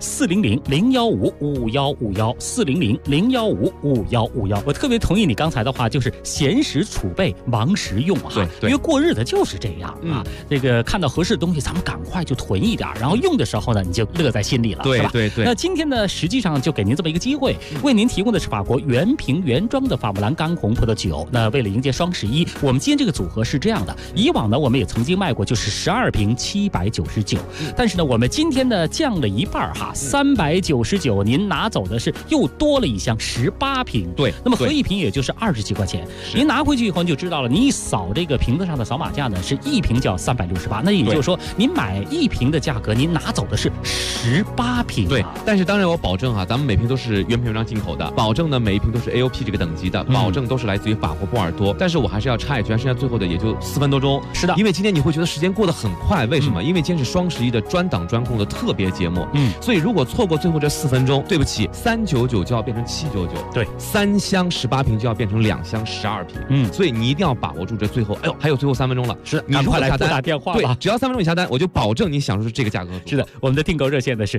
400-015-5151，400-015-5151。我特别同意你刚才的话，就是闲时储备，忙时用哈。 对， 因为过日子就是这样啊。这个看到合适的东西，咱们赶快就囤一点，然后用的时候呢，你就乐在心里了，是吧？ 对。 那今天呢，实际上就给您这么一个机会，为您提供的是法国原瓶原装的法布兰干红葡萄酒。那为了迎接双11，我们今天这个组合是这样的。以往呢，我们也曾经卖过，就是12瓶799，但是呢，我们今天呢降了一半哈，399，您拿走的是又多了一箱18瓶。 对， 那么合一瓶也就是20几块钱。您拿回去以后你就知道了，你一扫这个瓶子上的扫码价呢，是一瓶就要368，那也就是说，您买1瓶的价格，您拿走的是18瓶。 对，但是当然我保证哈，咱们每瓶都是原瓶原装进口的，保证呢每一瓶都是 AOP 这个等级的，保证都是来自于法国波尔多。但是我还是要插一句，剩下最后的也就4分多钟。 是的， 因为今天你会觉得时间过得很快，为什么？因为今天是双11的专档专供的特别节目，所以如果错过最后这4分钟，对不起，399就要变成799， 对 ，3箱18瓶就要变成2箱12瓶，所以你一定要把握住这最后，还有最后3分钟了， 是，你快来拨打电话吧， 对，只要3分钟你下单，我就保证你享受这个价格。 是的，我们的订购热线呢是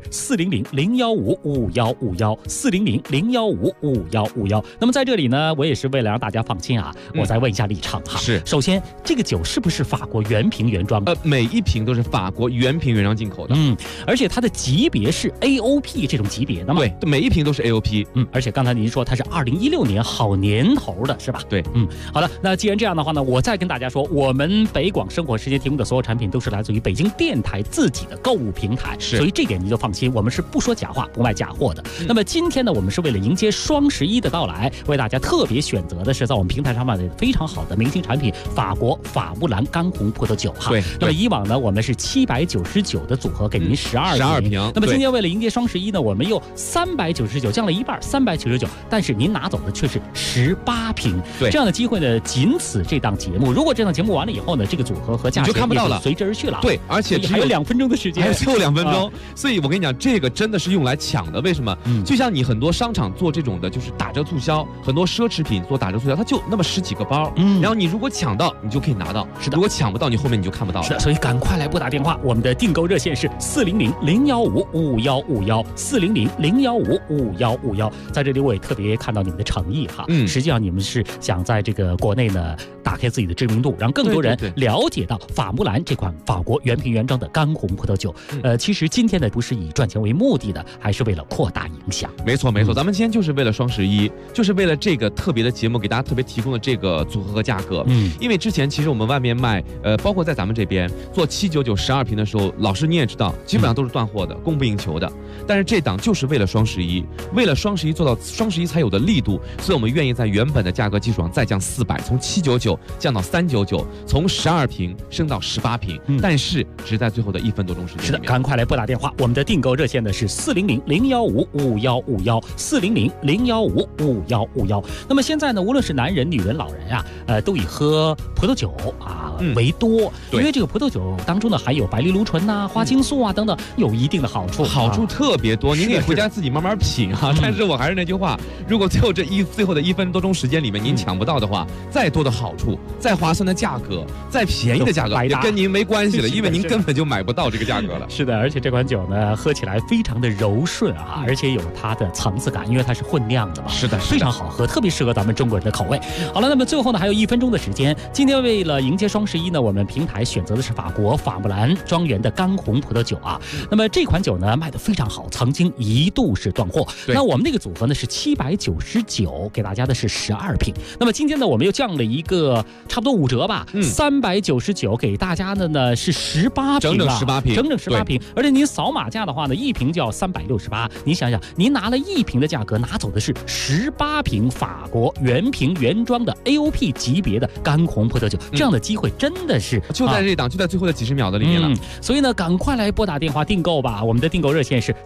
400-015-5151，400-015-5151。那么在这里呢，我也是为了让大家放心啊，我再问一下立场哈。 是， 首先这个酒是不是法国原瓶原装？ 每一瓶都是法国原瓶原装进口的， 而且它的级别是 AOP 这种级别的嘛？ 对，每一瓶都是 AOP， 而且刚才您说它是2016年好年头的是吧？ 对， 好的，那既然这样的话呢，我再跟大家说，我们北广生活时间提供的所有产品都是来自于北京电台自己的购物平台，所以这点你就放心，我们是不说价假话，不卖假货的。那么今天呢，我们是为了迎接双11的到来，为大家特别选择的是在我们平台上卖的非常好的明星产品——法国法布兰干红葡萄酒哈。 对。 那么以往呢，我们是799的组合给您12瓶。那么今天为了迎接双11呢，我们又399降了一半，399，但是您拿走的却是18瓶。 对。 这样的机会呢，仅此这档节目。如果这档节目完了以后呢，这个组合和价钱就看不到了， 随之而去了。 对，而且还有2分钟的时间， 还有最后2分钟。所以我跟你讲，这个真的是用来抢的。为什么？就像你很多商场做这种的，就是打折促销，很多奢侈品做打折促销，它就那么10几个包，然后你如果抢到，你就可以拿到； 是的， 如果抢不到，你后面你就看不到了。 是的，所以赶快来拨打电话，我们的订购热线是400-015-5151，400-015-5151。在这里我也特别看到你们的诚意哈，实际上你们是想在这个国内呢打开自己的知名度，让更多人了解到法穆兰这款法国原瓶原装的干红葡萄酒。其实今天呢不是以赚钱为目的的，还是为了扩大影响。 没错没错，咱们今天就是为了双11，就是为了这个特别的节目给大家特别提供的这个组合和价格。因为之前其实我们外面卖，包括在咱们这边做799 12瓶的时候，老师你也知道，基本上都是断货的，供不应求的。但是这档就是为了双11，为了双11做到双11才有的力度，所以我们愿意在原本的价格基础上再降400，从799降到399，从12瓶升到18瓶，但是只在最后的1分多钟时间。 是的，赶快来拨打电话，我们的订购热线呢是400-015-5151，400-015-5151。那么现在呢，无论是男人、女人、老人啊，都以喝葡萄酒为多，因为这个葡萄酒当中呢含有白藜芦醇呐、花青素啊等等，有一定的好处， 好处特别多。您可以回家自己慢慢品哈。但是我还是那句话，如果最后的1分多钟时间里面您抢不到的话，再多的好处、再划算的价格、再便宜的价格也跟您没关系了，因为您根本就买不到这个价格了。 是的，而且这款酒呢喝起来非常的柔顺啊，而且有它的层次感，因为它是混酿的嘛。 是的， 非常好喝，特别适合咱们中国人的口味。好了，那么最后呢还有1分钟的时间，今天为了迎接双11呢，我们平台选择的是法国法穆兰庄园的干红葡萄酒啊。那么这款酒呢卖得非常好，曾经一度是断货。那我们那个组合呢是799，给大家的是12瓶。那么今天呢我们又降了一个差不多5折吧，399给大家的呢是18瓶，整整18瓶。而且您扫码价的话呢，1瓶就要368。你想想，您拿了1瓶的价格，拿走的是18瓶法国原瓶原装的 AOP 级别的干红葡萄酒，这样的机会真的是就在这档，就在最后的几十秒的里面了。 所以呢，赶快来拨打电话订购吧。我们的订购热线是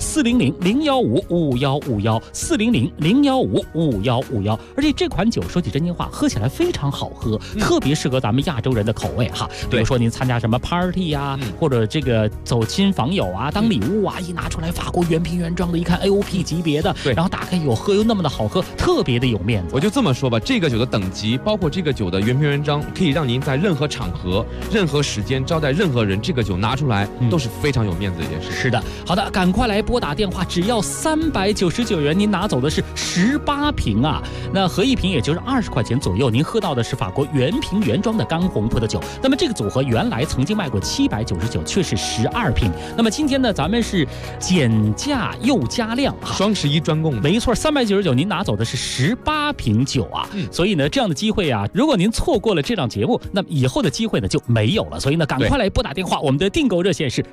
400-015-5151，400-015-5151。而且这款酒说起真心话，喝起来非常好喝，特别适合咱们亚洲人的口味哈。比如说您参加什么 party 啊，或者这个走亲访友啊，当礼物啊，一拿出来法国原瓶原装的，一看 AOP 级别的，然后打开有喝又那么的好喝，特别的有面子。 我就这么说吧，这个酒的等级，包括这个酒的原瓶原装，可以让您在任何场合、任何时间招待任何人，这个酒拿出来都是非常有面子的一件事。 是的，好的，赶快来拨打电话，只要399元，您拿走的是18瓶啊，那合1瓶也就是20块钱左右，您喝到的是法国原瓶原装的干红葡萄酒。那么这个组合原来曾经卖过799，却是12瓶。那么今天呢，咱们是减价又加量啊， 双11专供， 没错，399您拿走的是18瓶酒啊。所以呢，这样的机会啊，如果您错过了这档节目，那么以后的机会呢就没有了。所以呢，赶快来拨打电话，我们的订购热线是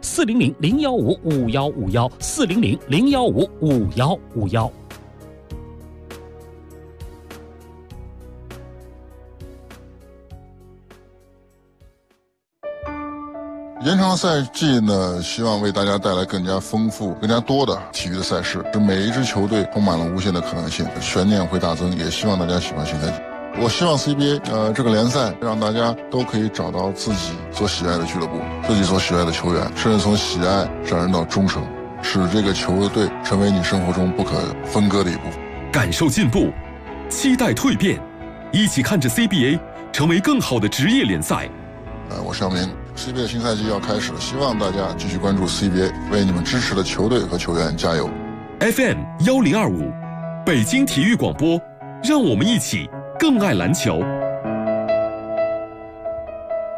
400-015-5151，400-015-5151。 延长赛季呢，希望为大家带来更加丰富、更加多的体育的赛事，使每一支球队充满了无限的可能性，悬念会大增。也希望大家喜欢新赛季。我希望 CBA 这个联赛让大家都可以找到自己所喜爱的俱乐部，自己所喜爱的球员，甚至从喜爱上升到忠诚，使这个球队成为你生活中不可分割的一部分。 感受进步，期待蜕变，一起看着 CBA 成为更好的职业联赛。 我是姚明。CBA 新赛季要开始了，希望大家继续关注 CBA， 为你们支持的球队和球员加油。 FM 1025，北京体育广播，让我们一起更爱篮球。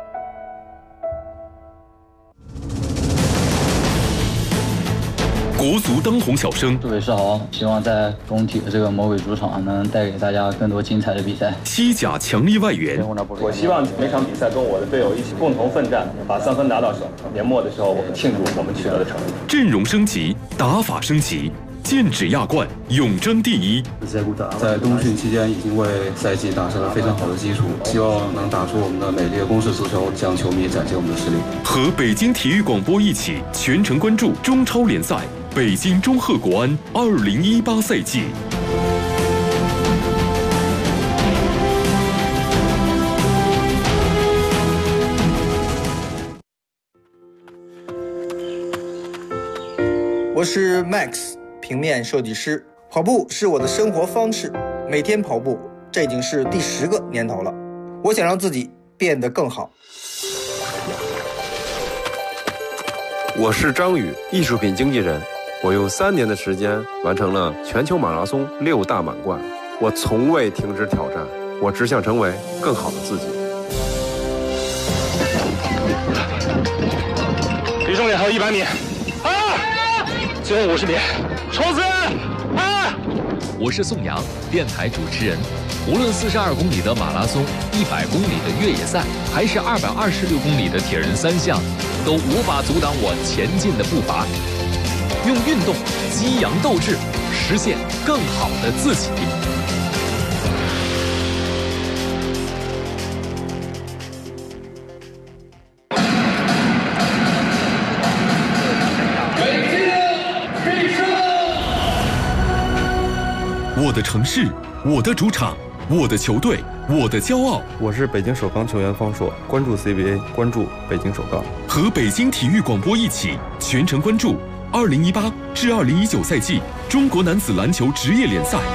国国足当红小生， 祝伟世豪，希望在工体的这个魔鬼主场能带给大家更多精彩的比赛。 西甲强力外援， 我希望每场比赛跟我的队友一起共同奋战，把3分拿到手。年末的时候，我们庆祝我们取得的成绩。 阵容升级，打法升级。剑指亚冠，永争第一。 在冬训期间已经为赛季打下了非常好的基础，希望能打出我们的美丽的攻势足球，向球迷展现我们的实力。 和北京体育广播一起全程关注中超联赛北京中赫国安2018赛季。 我是 Max。平面设计师，跑步是我的生活方式，每天跑步，这已经是第10个年头了。我想让自己变得更好。 我是张宇，艺术品经纪人。我用3年的时间完成了全球马拉松6大满贯。我从未停止挑战，我只想成为更好的自己。 离终点还有100米，最后50米，冲刺！ 我是宋阳，电台主持人。无论42公里的马拉松、100公里的越野赛，还是226公里的铁人3项，都无法阻挡我前进的步伐。用运动激扬斗志，实现更好的自己。 我的城市，我的主场，我的球队，我的骄傲。 我是北京首钢球员方硕，关注 CBA， 关注北京首钢。 和北京体育广播一起全程关注2018至2019赛季中国男子篮球职业联赛。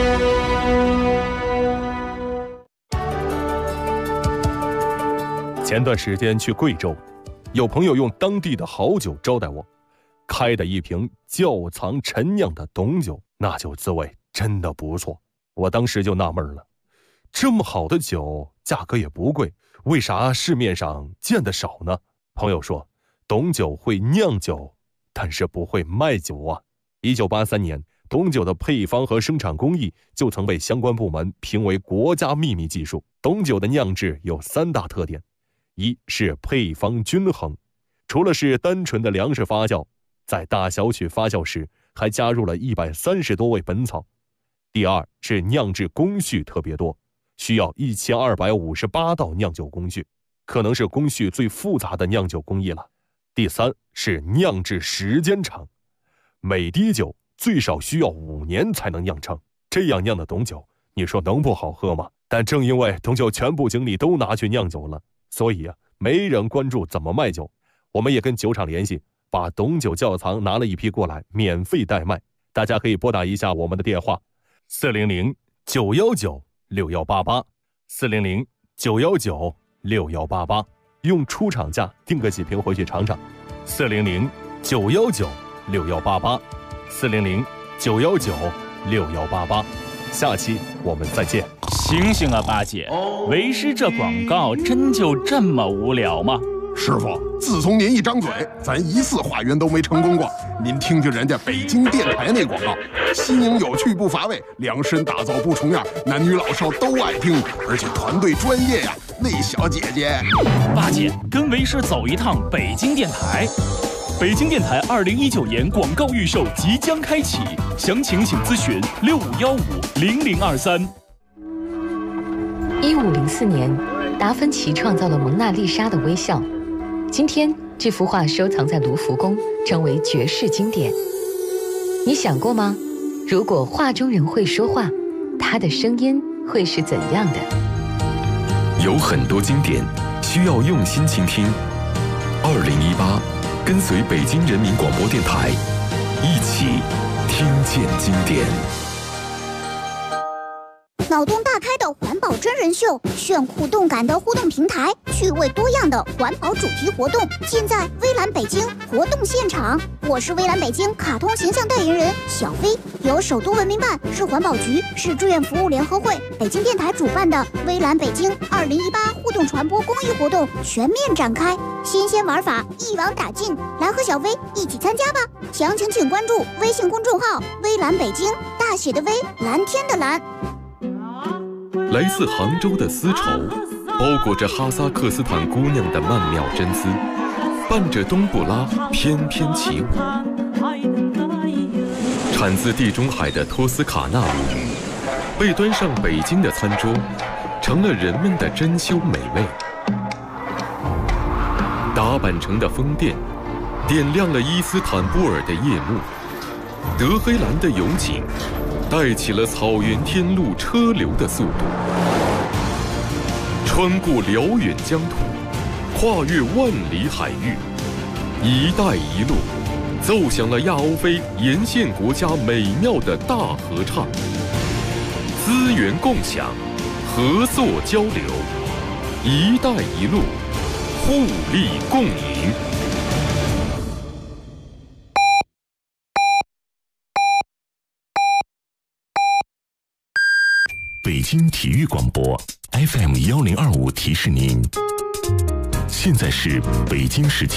前段时间去贵州，有朋友用当地的好酒招待我，开的一瓶窖藏陈酿的董酒，那酒滋味真的不错。我当时就纳闷了，这么好的酒价格也不贵，为啥市面上见得少呢？朋友说，董酒会酿酒，但是不会卖酒啊。1983年，董酒的配方和生产工艺就曾被相关部门评为国家秘密技术。董酒的酿制有3大特点，一是配方均衡，除了是单纯的粮食发酵，在大小曲发酵时还加入了130多味本草。第二是酿制工序特别多，需要1258道酿酒工序，可能是工序最复杂的酿酒工艺了。第三是酿制时间长，每滴酒最少需要5年才能酿成，这样酿的董酒，你说能不好喝吗？但正因为董酒全部精力都拿去酿酒了，所以没人关注怎么卖酒。我们也跟酒厂联系，把董酒窖藏拿了一批过来，免费代卖。大家可以拨打一下我们的电话400-919-6188 400-919-6188，用出厂价订个几瓶回去尝尝。400-919-6188 400-919-6188。下期我们再见。 醒醒啊，八姐，为师这广告真就这么无聊吗？ 师傅，自从您一张嘴，咱1次化缘都没成功过。您听听人家北京电台那广告，新颖有趣不乏味，量身打造不重样，男女老少都爱听，而且团队专业呀。那小姐姐， 八姐跟为师走一趟北京电台。北京电台2019年广告预售即将开启，详情请咨询65150023。 1504年，达芬奇创造了蒙娜丽莎的微笑。今天，这幅画收藏在卢浮宫，成为绝世经典。你想过吗？如果画中人会说话，他的声音会是怎样的？ 有很多经典需要用心倾听。2018，跟随北京人民广播电台，一起听见经典。 脑洞大开的环保保真人秀，炫酷动感的互动平台，趣味多样的环保主题活动，尽在微蓝北京活动现场。我是微蓝北京卡通形象代言人小薇，由首都文明办、市环保局、市志愿服务联合会、北京电台主办的微蓝北京2018互动传播公益活动全面展开，新鲜玩法一网打尽，来和小薇一起参加吧！详情请关注微信公众号微蓝北京，大写的微，蓝天的蓝。 来自杭州的丝绸，包裹着哈萨克斯坦姑娘的曼妙真丝，伴着冬不拉翩翩起舞。产自地中海的托斯卡纳米，被端上北京的餐桌，成了人们的珍馐美味。打扮成的风电，点亮了伊斯坦布尔的夜幕。德黑兰的油井，带起了草原天路车流的速度。穿过辽远疆土，跨越万里海域，一带一路奏响了亚欧非沿线国家美妙的大合唱。资源共享，合作交流，一带一路，互利共赢。 北京体育广播 FM1025提示您，现在是北京时间